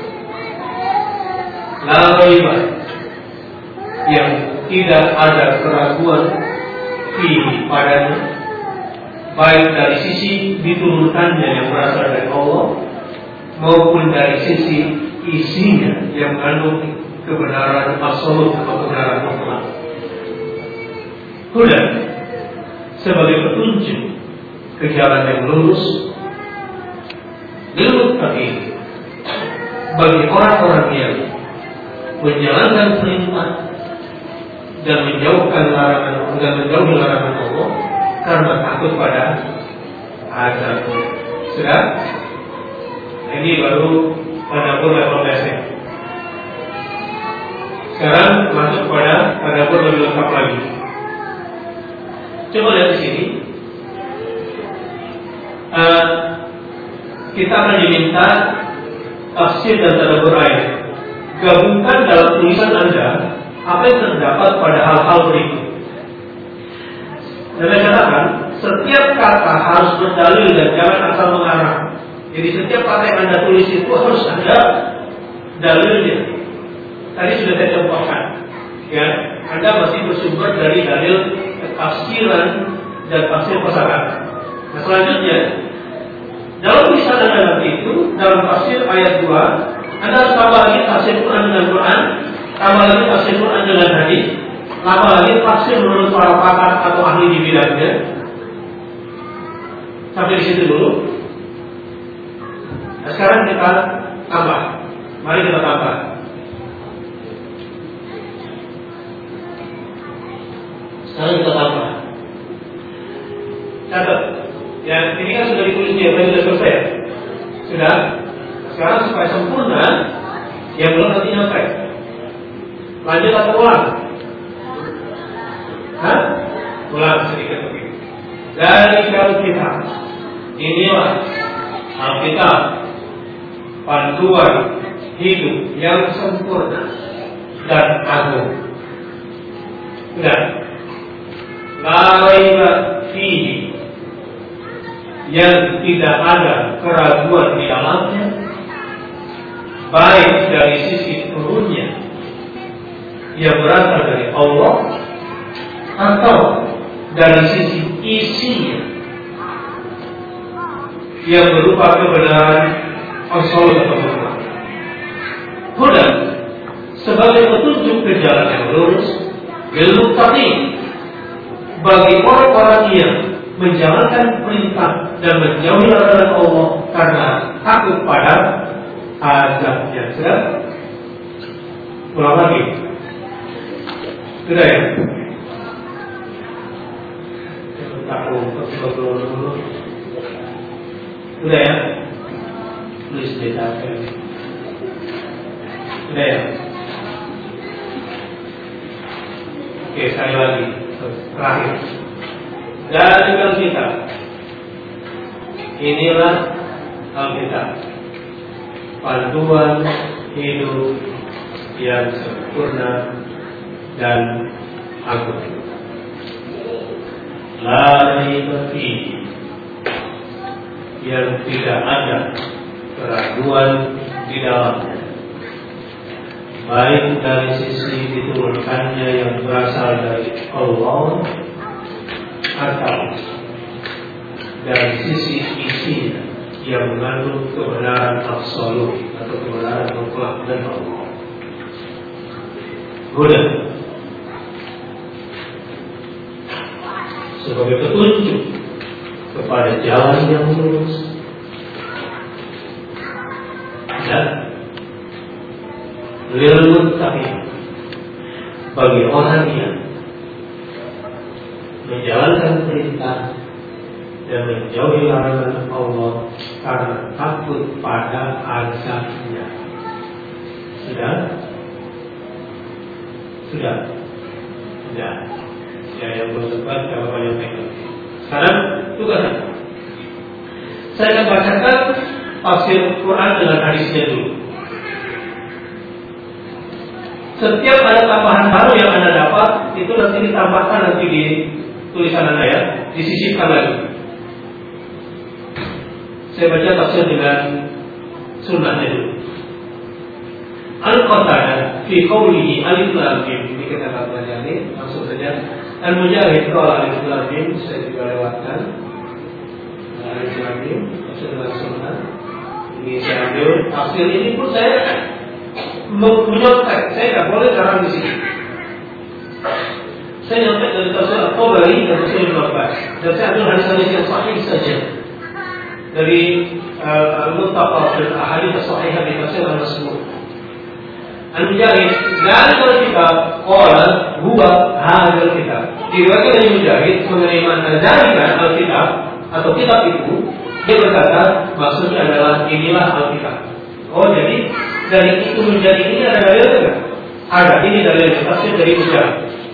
La raiba, yang tidak ada keraguan padanya, baik dari sisi diturunkannya yang berasal dari Allah maupun dari sisi isinya yang mengandung kebenaran absolut atau kebenaran mutlak. Huda sebagai petunjuk ke jalan yang lurus, lil-muttaqin, bagi orang-orang yang menjalankan perintah dan menjauhi larangan Allah karena takut pada azab. Sudah? Ini baru tadabbur level basic. Sekarang masuk pada tadabbur lebih lengkap lagi. Coba lihat di sini. Kita akan diminta tafsir dan tadabbur ayat. Gabungkan dalam tulisan Anda apa yang terdapat pada hal-hal berikut. Dan saya katakan, setiap kata harus berdalil dan jangan asal mengarang. Jadi setiap kata yang Anda tulis itu harus ada dalilnya. Tadi sudah saya contohkan, ya, Anda masih bersumber dari dalil tafsiran dan tafsir kosakata. Nah, selanjutnya, dalam tulisan Anda nanti itu, dalam tafsir ayat 2, Anda harus tambah lagi tafsir Quran dengan Quran, tambah lagi tafsir Quran dengan hadis, tambah lagi tafsir menurut para pakar atau ahli di bidangnya. Sampai di situ dulu. Nah, sekarang kita tambah. Mari kita tambah. Sekarang kita tambah. Catat. Ya, ini kan sudah ditulis di apa yang sudah selesai. Sudah. Sekarang supaya sempurna, yang belum nanti nyampe. Lanjut atau ulang? Hah? Ulang sedikit begitu. Dari Alkitab, inilah Alkitab, panduan hidup yang sempurna dan agung. Sudah. La raiba fihi, yang tidak ada keraguan di dalamnya, baik dari sisi turunnya yang berasal dari Allah atau dari sisi isinya yang berupa kebenaran absolut atau mutlak. Huda sebagai petunjuk ke jalan yang lurus, lil-muttaqin, bagi orang-orang yang menjalankan perintah dan menjauhi larangan Allah karena takut pada azabnya. Sudah? Ulang lagi. Sudah ya? Sudah ya? Tulis beta. Sudah ya? Oke, sekali lagi. Terakhir. Dari Alkitab, inilah Alkitab, panduan hidup yang sempurna dan agung. La raiba fihi, yang tidak ada keraguan di dalamnya, baik dari sisi diturunkannya yang berasal dari Allah atau dari sisi isinya yang mengandung kebenaran absolut atau kebenaran mutlak dan Allah. Huda sebagai petunjuk kepada jalan yang lurus dan lil-muttaqin, bagi orang yang menjalankan perintah dan menjauhi larangan Allah karena takut pada azabnya. Sudah? Sudah? Sudah. Ya, yang belum sempat jawabannya. Sekarang tugas saya akan bacakan tafsir Quran dengan hadisnya dulu. Setiap ada tambahan baru yang Anda dapat, itu nanti ditambahkan nanti di tulisan Anda ya, disisipkan lagi. Saya baca tafsir dengan sunnahnya dulu. Al-Qatadah fi qawlihi alif lam mim. Ini kita akan pelajari langsung saja. Al-Mujahid qala alif lam mim, saya juga lewatkan. Alif lam mim tafsir dengan sunnah. Ini saya ambil tafsir ini pun saya menyontek. Saya tidak boleh sekarang di sini. Saya nyontek dari tafsir Al-Tabari dan tafsir Ibnu Abbas. Dan saya ambil hadis-hadis yang sahih saja dari Al-Muttaqa dan ahadits sahihah di tafsir Al-Masmur. Al-Mujahid dari kitab qala huwa hadzal kitab. Diriwayatkan dari Mujahid mengenai makna dzalika Alkitab atau kitab itu, dia berkata maksudnya adalah inilah Alkitab. Oh, jadi dari itu menjadi ini ada dalilnya enggak? Ada, ini dalilnya tafsir dari Mujahid.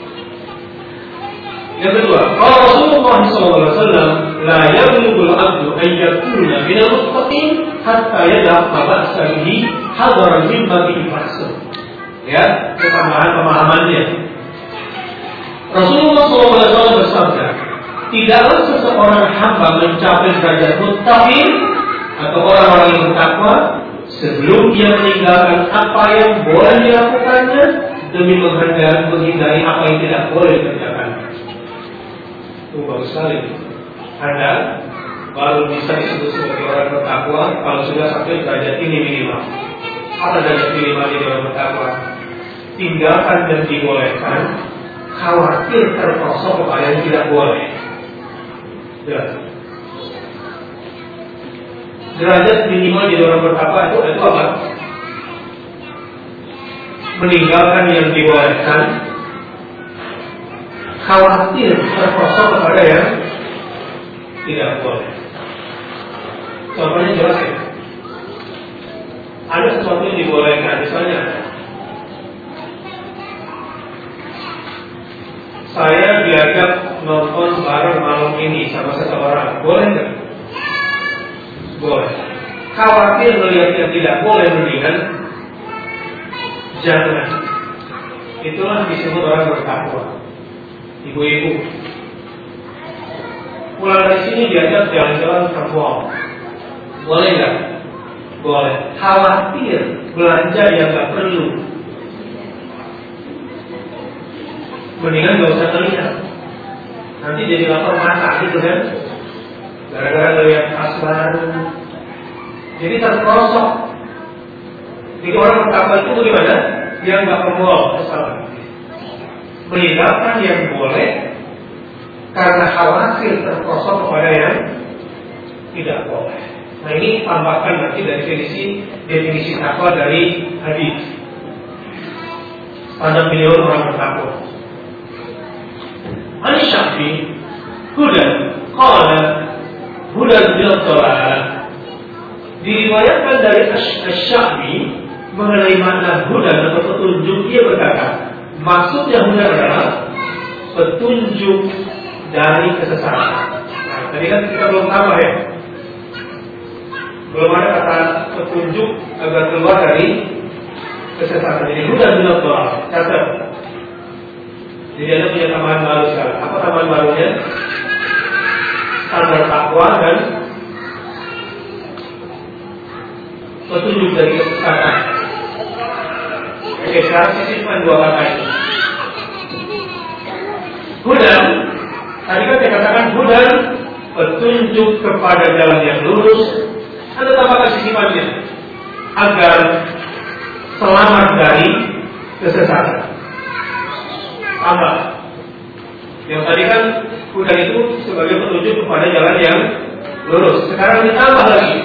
Yang kedua, kalau Rasulullah SAW la yablughul abdu an yakuna minal muttaqin hatta yad'a ba'sahi hadaran mimma bihi ba'sa. Ya, ketambahan pemahamannya. Rasulullah SAW bersabda, tidaklah seseorang hamba mencapai derajat muttaqin atau orang-orang yang bertakwa sebelum dia meninggalkan apa yang boleh dilakukannya demi menghindari apa yang tidak boleh dikerjakan. Itu bagus sekali. Anda baru bisa disebut sebagai orang bertakwa kalau sudah sampai derajat ini minimal. Apa derajat minimal di orang bertakwa? Tinggalkan dan dibolehkan, khawatir terperosok kepada yang tidak boleh. Derajat minimal di orang bertakwa itu apa? Meninggalkan yang dibolehkan, khawatir terperosok kepada yang tidak boleh. Contohnya jelas ya. Ada sesuatu yang dibolehkan, misalnya saya diajak nonton bareng malam ini sama seseorang, boleh nggak? Boleh. Khawatir melihat yang tidak boleh, mendingan jangan. Itulah disebut orang bertakwa. Ibu-ibu pulang dari sini diajak jalan-jalan ke mall, boleh nggak? Boleh. Khawatir belanja yang nggak perlu, mendingan nggak usah terlihat. Nanti jadi lapar mata gitu kan, gara-gara melihat tas baru, jadi terperosok. Jadi orang bertakwa itu bagaimana? Yang nggak ke mall, meninggalkan yang boleh karena khawatir terperosok kepada yang tidak boleh. Nah, ini tambahkan nanti dari definisi takwa dari hadis. Standar beliau orang bertakwa. Al-Syafi'i hudan qala hudan bil qur'an. Diriwayatkan dari Asy-Syafi'i mengenai makna hudan atau petunjuk, dia berkata, maksudnya hudan adalah petunjuk dari kesesatan. Nah, tadi kan kita belum tambah ya, belum ada kata petunjuk agar keluar dari kesesatan. Jadi hudan bil qur'an. Catat. Jadi Anda punya tambahan baru sekarang. Apa tambahan barunya? Standar takwa dan petunjuk dari kesesatan. Oke, sekarang sisipkan dua kata ini. Hudan, tadi kan saya katakan hudan, petunjuk kepada jalan yang lurus. Anda tambahkan sisipannya agar selamat dari kesesatan. Tambah. Yang tadi kan hudan itu sebagai petunjuk kepada jalan yang lurus. Sekarang ditambah lagi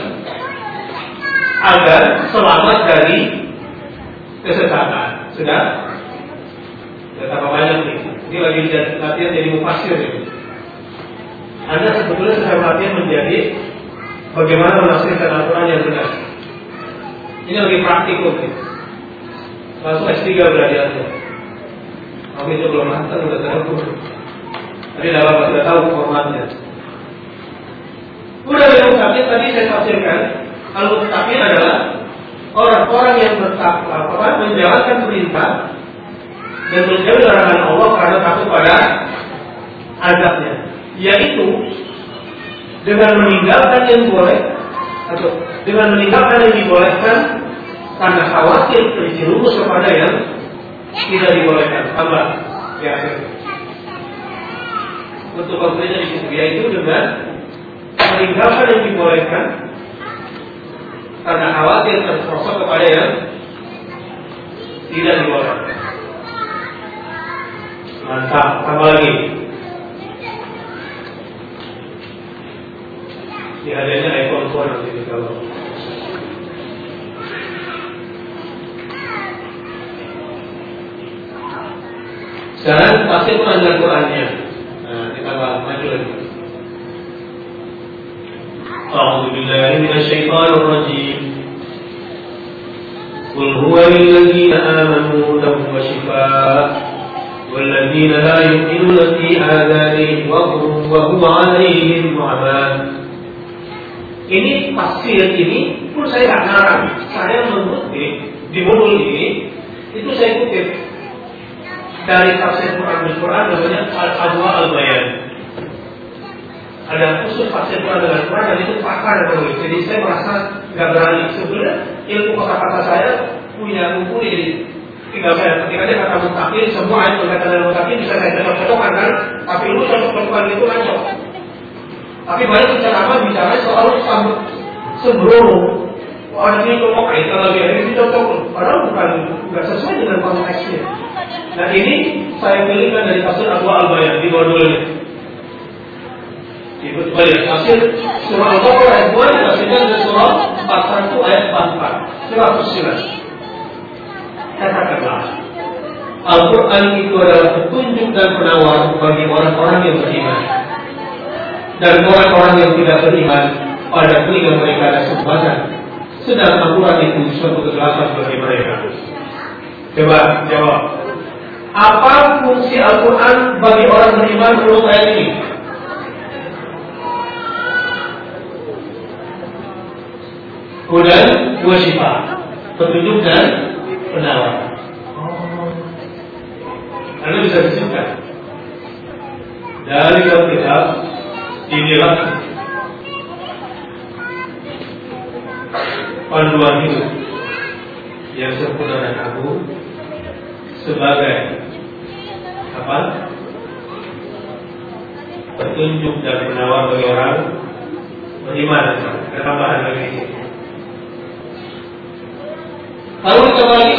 agar selamat dari kesesatan. Sudah tambah banyak nih. Ini lagi latihan jadi mufassir nih. Anda sebetulnya sedang latihan menjadi bagaimana menafsirkan Al-Quran yang benar. Ini lagi praktikum nih. Langsung S3 belajarnya. Tapi itu belum matang, udah tahu. Tadi dalam sudah tahu formatnya. Udah yang sakit tadi saya tafsirkan Al-muttaqin adalah orang-orang yang bertakwa, menjalankan perintah dan menjauhi larangan Allah karena takut pada azabnya, yaitu dengan meninggalkan yang boleh atau dengan meninggalkan yang dibolehkan karena khawatir terjerumus kepada yang tidak dibolehkan. Tambah ya, untuk konkretnya di situ, yaitu dengan meninggalkan yang dibolehkan karena khawatir terperosok kepada yang tidak dibolehkan. Mantap, tambah lagi. Ini adanya iPhone 4 nanti kalau. Sekarang pasti pernah dengar Qurannya. Nah, kita maju lagi. A'udzu billahi minasyaitonir rajim. Qul huwa lil ladzina amanu hudan wa shifaa wal ladzina la yu'minuna fi adhanihim waqrun wa hum 'alaihim mu'man. Ini tafsir ini pun saya nggak ngarang. Saya mengutip di modul ini itu saya kutip dari tafsir Quran namanya Al-Adwa Al-Bayan. Ada khusus tafsir Quran dengan Quran dan itu pakar yang menulis. Jadi saya merasa nggak berani. Sebenarnya ilmu kata-kata saya punya mumpuni. Jadi tinggal saya ketika dia kata mustaqil, semua ayat berkaitan dengan mustaqil bisa saya cocok-cocokkan kan. Tapi lu cocok-cocokan itu ngaco. Tapi banyak ceramah bicara soal sembrono. Ada ini cocok, itu lagi ini cocok. Padahal nggak sesuai dengan konteksnya. Nah ini saya pilihkan dari tafsir Adwa Al-Bayan di modul ini. Ikut balik tafsir surah Al-Baqarah ayat 2 ditafsirkan dari surah 41 ayat 44. 109. Katakanlah, Al-Quran itu adalah petunjuk dan penawar bagi orang-orang yang beriman. Dan orang-orang yang tidak beriman pada telinga mereka ada sumbangan. Sedang Al-Quran itu suatu kegelapan bagi mereka. Coba jawab. Apa fungsi Al-Quran bagi orang beriman menurut ayat ini? Hudan wa shifa, petunjuk dan penawar. Anda bisa disebutkan dari kitab inilah panduan hidup yang sempurna dan agung sebagai apa? Petunjuk dan penawar bagi orang beriman. Ketambahan lagi ini. Lalu kita lagi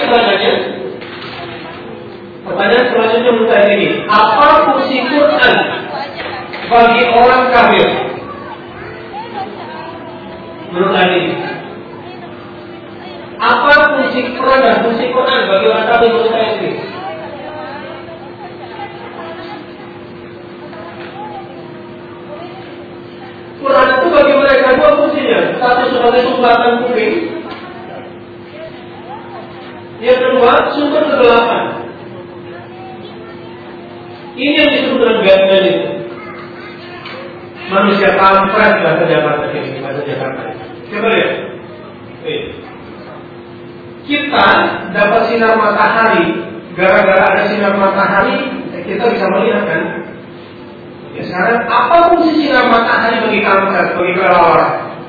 pertanyaan selanjutnya menurut saya ini, apa fungsi Quran bagi orang kafir? Menurut saya ini, apa fungsi Quran dan fungsi Quran bagi orang kafir menurut saya ini? Quran itu bagi mereka dua fungsinya. Satu sebagai sumbatan kuping, yang kedua sumber kegelapan. Ini yang disebut dengan Batman itu. Manusia kampret bahasa Jakarta ini, bahasa Jakarta. Coba lihat. Kita dapat sinar matahari, gara-gara ada sinar matahari, kita bisa melihat kan. Ya, sekarang apa fungsi sinar matahari bagi kampret, bagi kelelawar?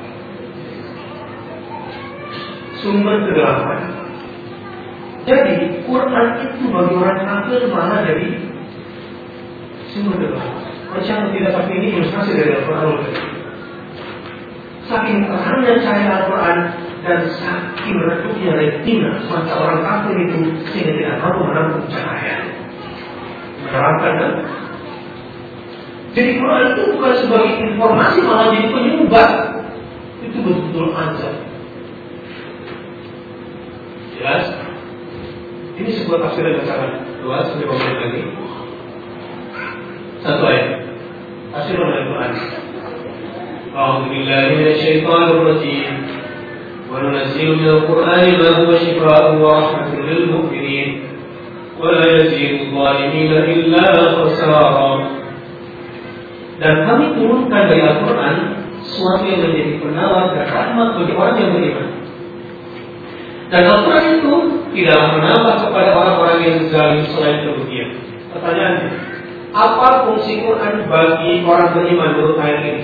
Sumber kegelapan. Jadi Quran itu bagi orang kafir malah jadi sumber kegelapan. Macam tidak pakai ini ilustrasi dari Al-Quran. Saking terangnya cahaya Al-Quran dan saking redupnya retina mata orang kafir itu sehingga tidak mampu menampung cahaya. Menerangkan kan? Jadi Quran itu bukan sebagai informasi malah jadi penyumbat. Itu betul-betul azab. Jelas? Ini sebuah tafsir yang sangat luas. Saya komen lagi. Satu ayat. Tafsir Al-Quran. A'udzu billahi minasyaitonir rajim. Wa nunazzilu minal Qur'ani ma huwa shifaa'un wa rahmatun lil mu'minin. Wa la yazidu adh-dhalimina illa khasara. Dan kami turunkan dari Al-Quran sesuatu yang menjadi penawar dan rahmat bagi orang yang beriman. Dan Al-Quran itu tidaklah menambah kepada orang-orang yang zalim selain kerugian. Pertanyaannya, apa fungsi Quran bagi orang beriman menurut ayat ini?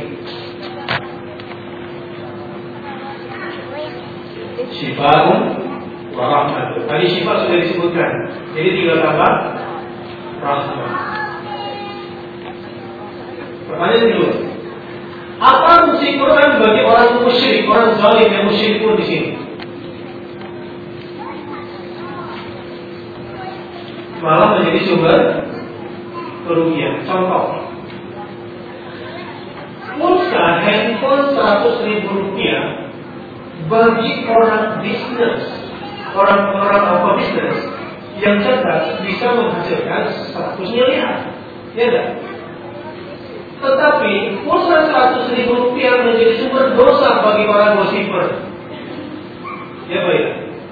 Syifa'un wa rahmatun. Tadi syifa sudah disebutkan, jadi tinggal tambah rahmat. Pertanyaan kedua, apa fungsi Quran bagi orang musyrik, orang zalim yang musyrik pun di sini? Malah menjadi sumber kerugian. Contoh, pulsa handphone 100.000 rupiah bagi orang bisnis, orang bisnis yang cerdas bisa menghasilkan 100 miliar, ya tak? Tetapi pulsa 100.000 rupiah menjadi sumber dosa bagi orang gosiper, ya baik.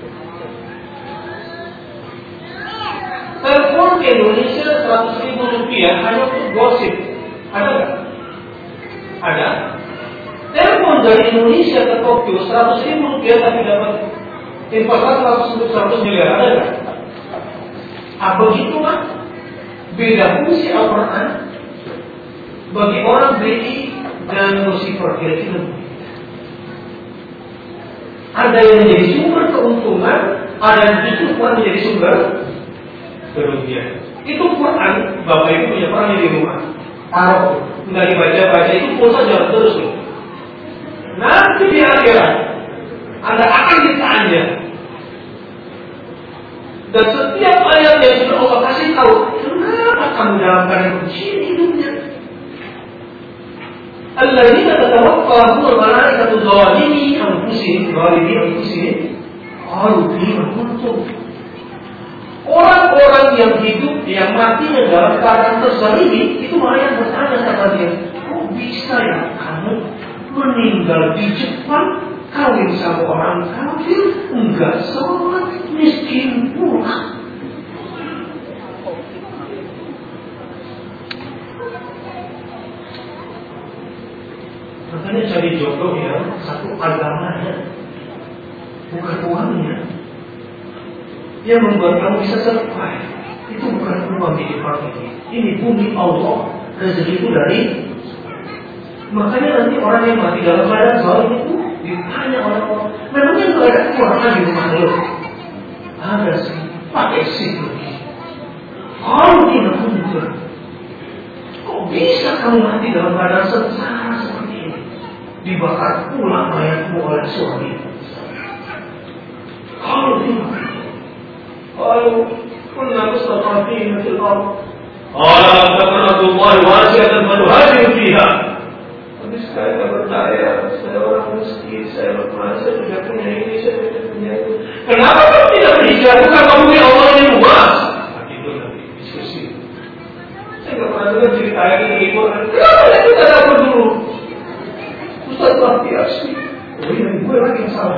Telepon ke Indonesia 100.000 rupiah hanya untuk gosip, ada nggak? Ada. Telepon dari Indonesia ke Tokyo 100.000 rupiah tapi dapat investasi 100 miliar, ada nggak? Begitu kan? Beda fungsi Al-Quran bagi orang BI dan Lucifer, kira-kira. Ada yang menjadi sumber keuntungan, ada yang justru menjadi sumber kerugian. Itu Quran, Bapak Ibu punya Quran di rumah, taruh, nggak dibaca-baca, itu pulsa jalan terus loh. Nanti di akhirat Anda akan ditanya, dan setiap ayat yang sudah Allah kasih tahu, kenapa kamu dalam keadaan begini hidupnya? Alladzina tatawaffahumul malaikatu zalimi anfusihim, qalu fima kuntum. Orang-orang yang hidup, yang matinya dalam keadaan terzalimi, itu malah yang bertanya sama dia, kok bisa ya kamu meninggal di Jepang, kawin sama orang kafir, enggak sholat, miskin pula. Makanya cari jodoh ya, satu agamanya, bukan uangnya. Yang membuat kamu bisa survive itu bukan uang di depan ini bumi Allah, rezeki itu dari. Makanya nanti orang yang mati dalam keadaan zalim itu ditanya oleh Allah, memangnya nggak ada Quran di rumah lo? Ada sih, pakai sih lagi. Kalau tidak mungkin, kok bisa kamu mati dalam keadaan sengsara seperti ini? Dibakar pula mayatmu oleh suami. Kalau tidak, قالوا كنا مستضعفين في الأرض قال فأرض الله واسعة فنهاجر فيها. Tapi saya tak percaya, saya orang miskin, saya merasa tidak punya ini, saya tidak punya itu. Kenapa kamu tidak berhijrah? Bukan kamu punya Allah yang luas. Itu nanti diskusi. Saya tak pernah dengar cerita ini. Kenapa kita dapat dulu? Ustaz Bakti Asli. Oh iya, gue lagi yang salah.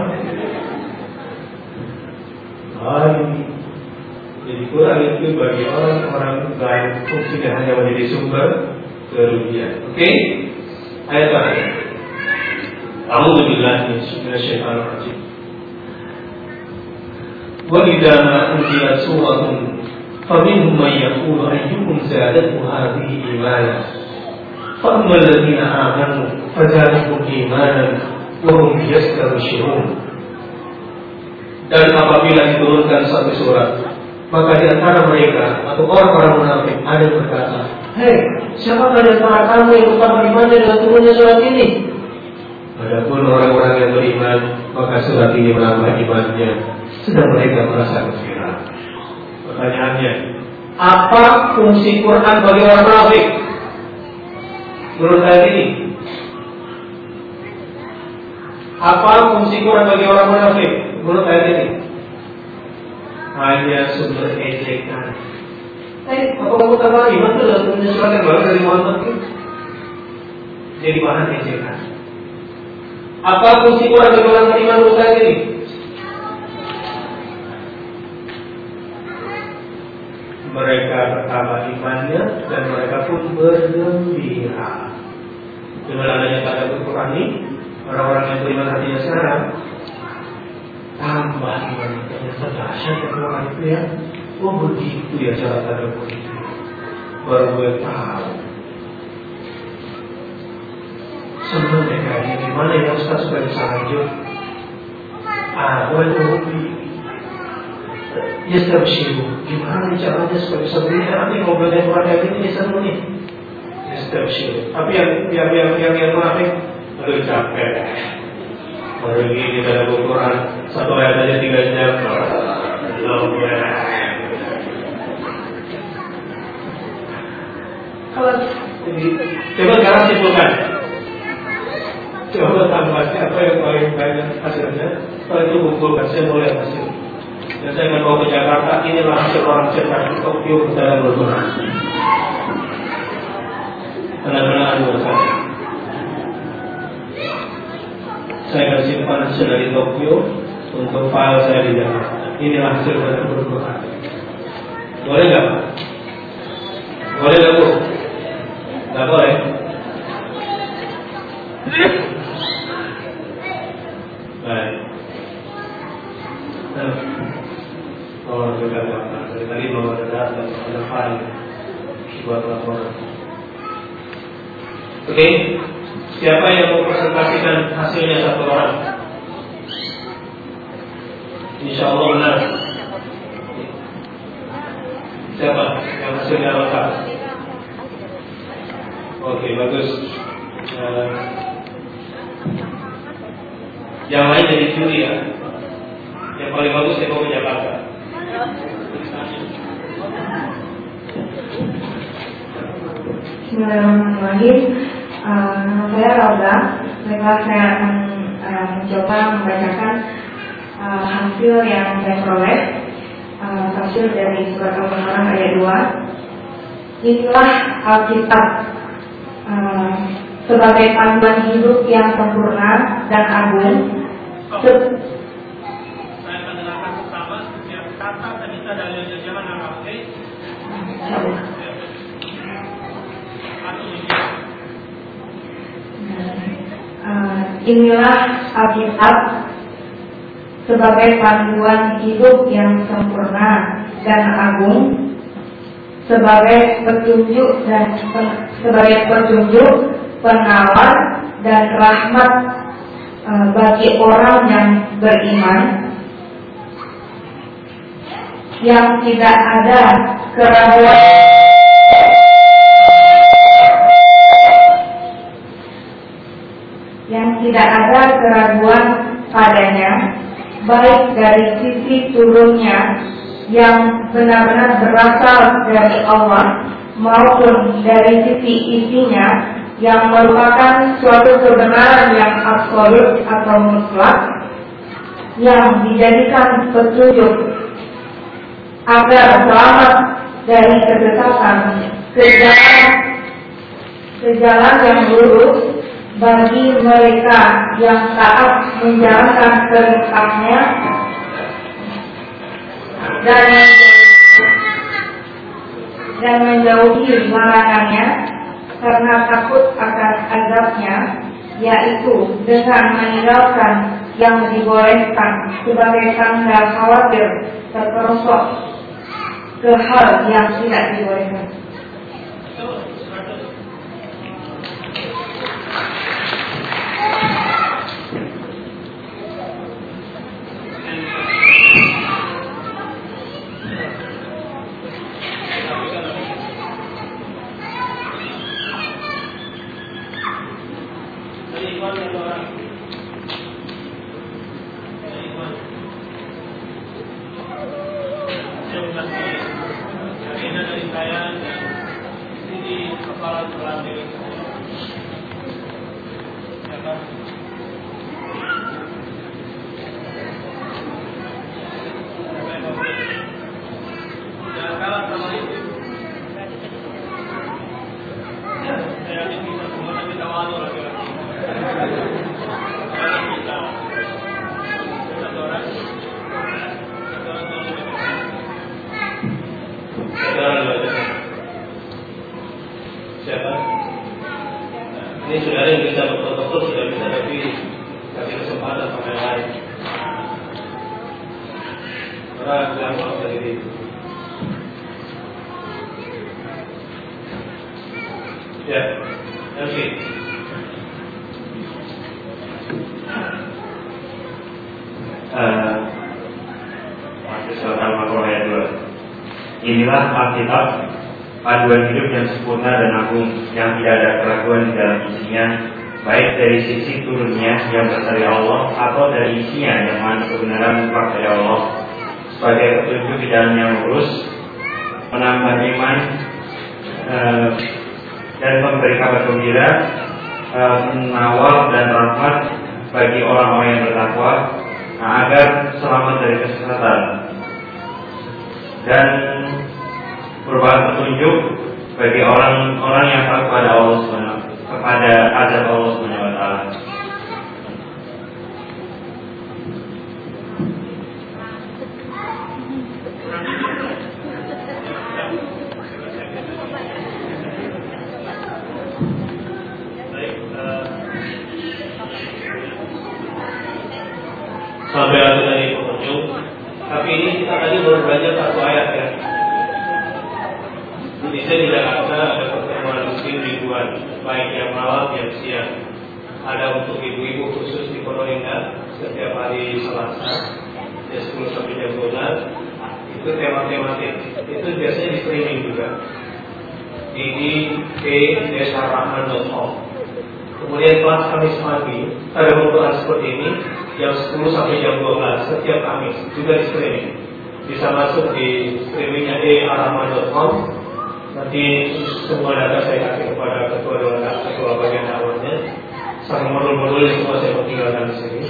Jadi Quran itu bagi orang-orang lain fungsinya hanya menjadi sumber kerugian. Oke? Ayat terakhir. A'udzu billahi minasyaitonir rajim. Wa idza ma unzilat suratun faminhum man yaqulu ayyukum zadathu hadhihi imanan. Fa ammal ladzina amanu fazadatuhum imanan wa hum yastabshirun. Dan apabila diturunkan satu surat, maka di antara mereka atau orang-orang munafik ada yang berkata, hei, siapakah di antara kamu yang bertambah imannya dengan turunnya surat ini? Adapun orang-orang yang beriman, maka surat ini menambah imannya, sedang mereka merasa gembira. Pertanyaannya, apa fungsi Quran bagi orang munafik? Menurut ayat ini, apa fungsi Quran bagi orang munafik? Menurut ayat ini, hanya sumber ejekan. Apa kamu tambah iman itu dalam punya surat yang baru dari Muhammad itu? Jadi bahan ejekan. Apa fungsi Quran bagi orang beriman menurut ayat ini? Mereka bertambah imannya dan mereka pun bergembira. Dengan adanya tadabbur Quran ini, orang-orang yang beriman hatinya sekarang tambah iman. Ternyata dahsyat ya Quran itu ya. Oh begitu ya cara tadabbur itu. Baru gue tahu. Senang ya kayak gini. Gimana ya Ustaz supaya bisa lanjut? Gue itu hobi. Ya stabshiru. Gimana caranya supaya bisa beli? Nanti kalau belajar Quran kayak gini seru nih. Ya stabshiru. Tapi yang munafik, aduh capek. Baru gini tadabbur Quran 1 ayat aja 3 jam. Kalau coba sekarang simpulkan. Coba tambahkan apa yang paling banyak hasilnya. Setelah itu kumpulkan, saya mulai hasil. Dan saya akan bawa ke Jakarta. Inilah hasil orang cerdas di Tokyo dalam berguna. Benar-benar buat saya akan simpan hasil dari Tokyo untuk file saya di Jakarta. Inilah hasil dalam berguna. Boleh nggak? Boleh nggak Bu? Nggak boleh. Baik. Oh, juga dari tadi bawa data dan ada file buat laporan. Oke, siapa yang mau presentasikan hasilnya satu orang? Insya Allah benar. Siapa yang hasilnya lengkap? Oke, bagus. Yang lain jadi juri ya. Yang paling bagus saya mau ke Jakarta. Bismillahirrahmanirrahim. Saya Rauda. Baiklah, saya akan mencoba membacakan hasil yang saya peroleh. Hasil dari surat Al-Baqarah ayat 2. Inilah Alkitab sebagai panduan hidup yang sempurna dan agung. Saya akan menerangkan pertama setiap kata dan kita dalilnya jangan nangkap, oke? Inilah Alkitab sebagai panduan hidup yang sempurna dan agung, sebagai petunjuk penawar dan rahmat bagi orang yang beriman, yang tidak ada keraguan padanya, baik dari sisi turunnya yang benar-benar berasal dari Allah maupun dari sisi isinya yang merupakan suatu kebenaran yang absolut atau mutlak yang dijadikan petunjuk agar selamat dari kesesatan ke jalan yang lurus bagi mereka yang taat menjalankan perintahnya dan menjauhi larangannya karena takut akan azabnya, yaitu dengan meninggalkan yang dibolehkan sebagai tanda khawatir terperosok ke hal yang tidak dibolehkan. seperti itu. Ya, oke. Inilah Alkitab, panduan hidup yang sempurna dan agung, yang tidak ada keraguan di dalam isinya, baik dari sisi turunnya yang berasal dari Allah atau dari isinya yang mana kebenaran mutlak dari Allah, sebagai petunjuk di dalam yang lurus, menambah iman dan memberi kabar gembira, mengawal dan rahmat bagi orang-orang yang bertakwa, agar selamat dari kesesatan, dan merupakan petunjuk bagi orang-orang yang takut kepada Allah Subhanahu, kepada azab Allah Subhanahu wa taala. Sampai ada dari petunjuk. Tapi ini kita tadi baru belajar satu ayat ya. Di sini tidak ada pertemuan muslim ribuan, baik yang malam yang siang. Ada untuk ibu-ibu khusus di Pondok Indah setiap hari Selasa jam 10 sampai jam 12. Itu tema-tematik. Itu biasanya di streaming juga di id.desarahman.com. Kemudian kelas Kamis pagi ada pembukaan seperti ini jam 10 sampai jam 12 setiap Kamis juga di streaming. Bisa masuk di streamingnya id.arahman.com. Nanti semua data saya kasih kepada ketua bagian awalnya. Sama modul-modul semua saya tinggalkan di sini.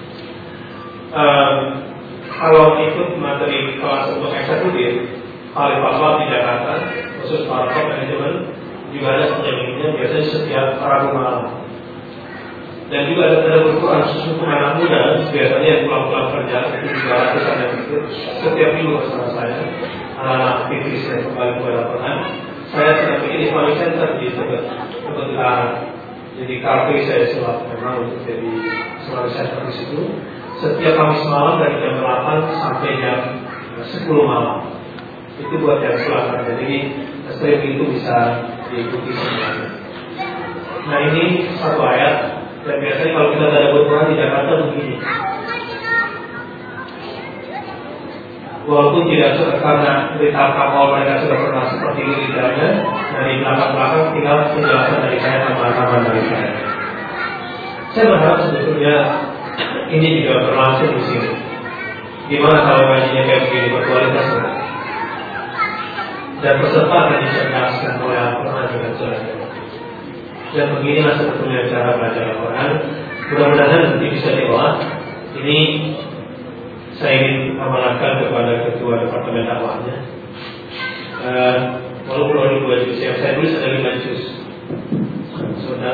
Kalau ikut materi kelas untuk eksekutif Khalifah di Jakarta, khusus para manajemen, juga ada pendampingnya biasanya setiap Rabu malam. Dan juga ada Quran khusus untuk anak muda, biasanya yang pulang-pulang kerja itu juga ratusan yang ikut setiap minggu bersama saya. Anak-anak aktivis yang kembali kepada Quran. Saya sedang bikin Islamic Center di Tebet Utara. Jadi kafe saya sulap memang untuk jadi Islamic Center di situ. Setiap Kamis malam dari jam 8 sampai jam 10 malam. Itu buat yang sulap. Jadi streaming itu bisa diikuti semuanya. Nah ini satu ayat. Dan biasanya kalau kita ada Quran di Jakarta begini. Walaupun tidak sudah karena di tahap kapal mereka sudah pernah seperti ini di dalamnya, dari belakang-belakang tinggal penjelasan dari saya tambahan dari saya. Saya berharap sebetulnya ini juga berlangsung di sini. Gimana kalau ngajinya kayak begini berkualitas enggak? Dan peserta akan dicerdaskan oleh Al-Quran dengan surat. Dan beginilah sebetulnya cara belajar Al-Quran. Mudah-mudahan nanti bisa diolah. Ini saya ingin amanatkan kepada ketua departemen dakwahnya. Walaupun ada 2 juz yang saya tulis ada 5 juz. Sudah.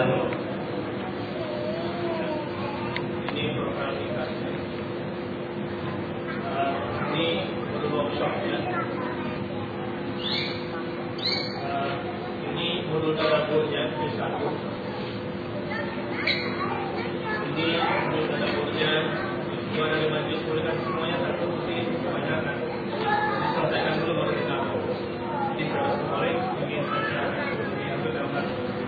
Ini program dikasih. Ini untuk workshopnya. Ini modul tadaburnya B1. Ini modul tadaburnya. Kalau ada 5 juz boleh kan semuanya satu mesti kebanyakan. Diselesaikan dulu baru kita. Jadi kalau boleh ingin baca diambil gambar.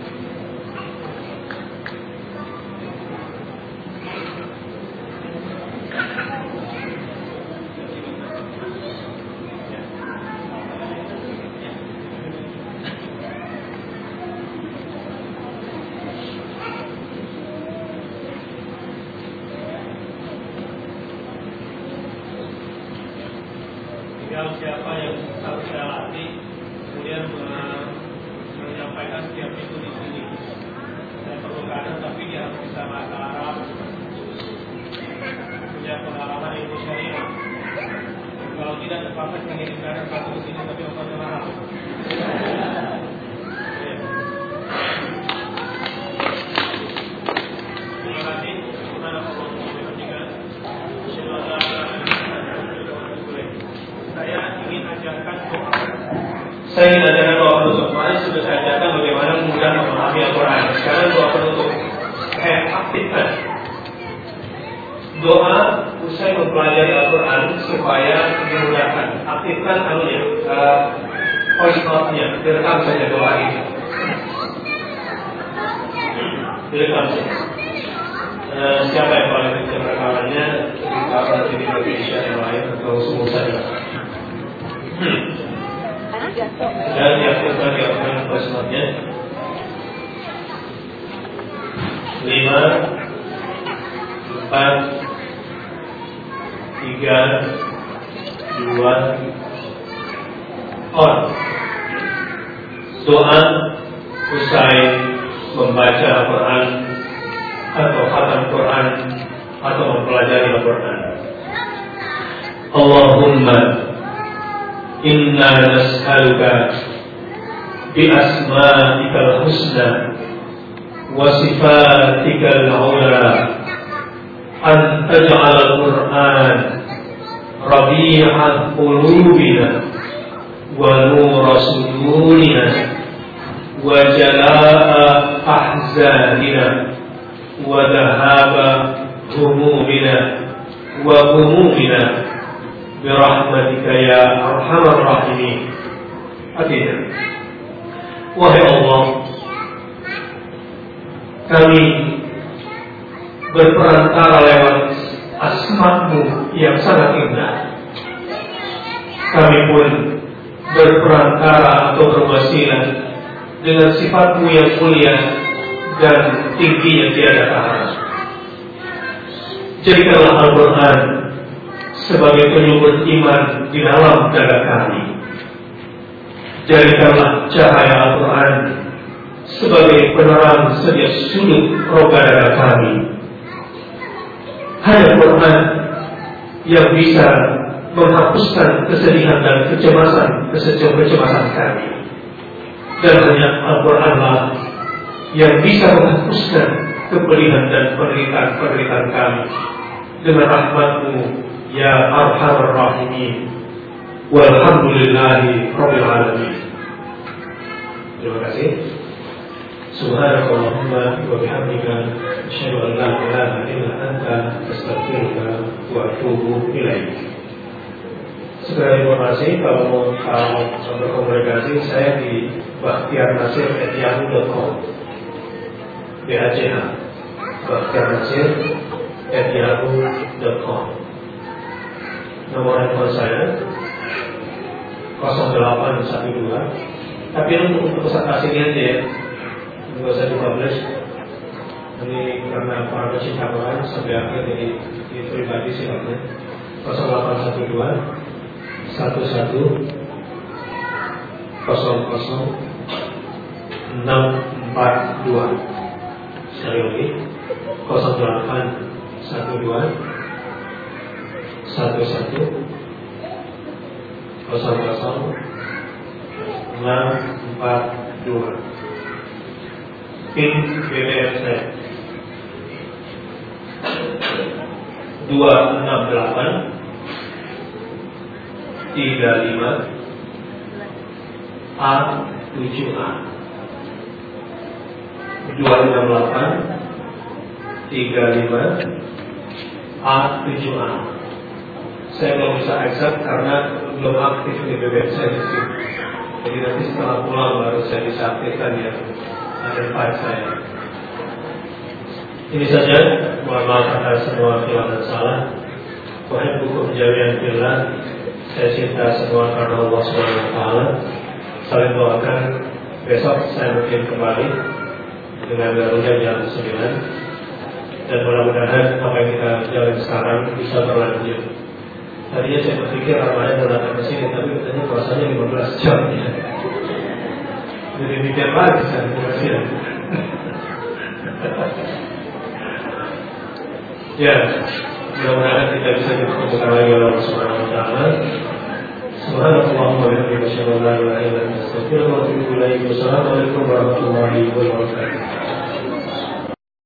Siapa yang harus saya latih, kemudian menyampaikan setiap itu di sini. Saya perlu kadang, tapi dia harus bisa bahasa Arab, punya pengalaman ilmu syariah. Kalau tidak terpaksa mengirim kadang satu di sini, tapi obatnya mahal. Terima kasih. Saya ingin ajarkan doa penutup. Kemarin sudah saya ajarkan bagaimana mudah memahami Al-Quran. Sekarang doa penutup. Aktifkan. doa usai mempelajari Al-Quran supaya dimudahkan. Aktifkan voice note-nya, direkam saja doa ini. Direkam saja. Siapa yang paling kecil rekamannya? Kita nanti di Indonesia yang lain atau semua saja. Dan diaktifkan voice note-nya. 5, 4, 3, 2, on. Doa usai membaca Al-Quran atau khatam Quran atau mempelajari Al-Quran. Allahumma inna nas'aluka bi asma'ikal husna wa sifatikal ula an taj'al al-Qur'an rabi'a qulubina wa nura sudurina wa jalaa'a ahzanina wa dhahaba humumina wa humumina bi rahmatika ya arhamar rahimin. Artinya, wahai Allah, kami berperantara lewat asma-Mu yang sangat indah. Kami pun berperantara atau berwasilah dengan sifat-Mu yang mulia dan tingginya tiada tara. Jadikanlah Al-Quran sebagai penyumbur iman di dalam dada kami. Jadikanlah cahaya Al-Quran sebagai penerang setiap sudut roga dada kami. Hanya Quran yang bisa menghapuskan kesedihan dan kecemasan kami. Dan hanya Al-Quranlah yang bisa menghapuskan kepedihan dan penderitaan kami dengan rahmat-Mu ya arhamar rahimin. Walhamdulillahi rabbil alamin. Terima kasih. Subhanakallahumma wa bihamdika asyhadu an la ilaha illa anta astaghfiruka wa atubu ilaik. Sekedar informasi, kalau mau berkomunikasi, saya di bakhtiarnasir@yahoo.com. BHCH bakhtiarnasir@yahoo.com. Nomor handphone saya 0812. Tapi untuk pesan asing aja ya, nggak usah dipublish. Ini karena para pecinta Quran sampai akhir jadi pribadi sifatnya. 0812 11 00 642. Sekali lagi 0812 11 00 642. PIN BBM saya 268 35 A7A 268 35 A7A. Saya belum bisa eksak karena belum aktif di BBM saya di sini. Jadi nanti setelah pulang baru saya bisa aktifkan ya ada file saya. Ini saja. Mohon maaf atas semua kesalahan dan salah. Uhibbukum jami'an fillah. Saya cinta semua karena Allah SWT. Saling doakan. Besok saya mungkin kembali dengan barunya jam 9. Dan mudah-mudahan apa yang kita jalan sekarang bisa berlanjut. Tadinya saya berpikir Ramadan mau datang ke sini, tapi katanya puasanya 15 jam. Jadi mikir lagi saya puasanya. Ya, mudah-mudahan kita bisa bertemu lagi oleh Allah Subhanahu wa taala. Subhanallahumma wa bihamdihi asyhadu an la ilaha illa anta astaghfiruka wa atubu ilaik. Wassalamualaikum warahmatullahi wabarakatuh.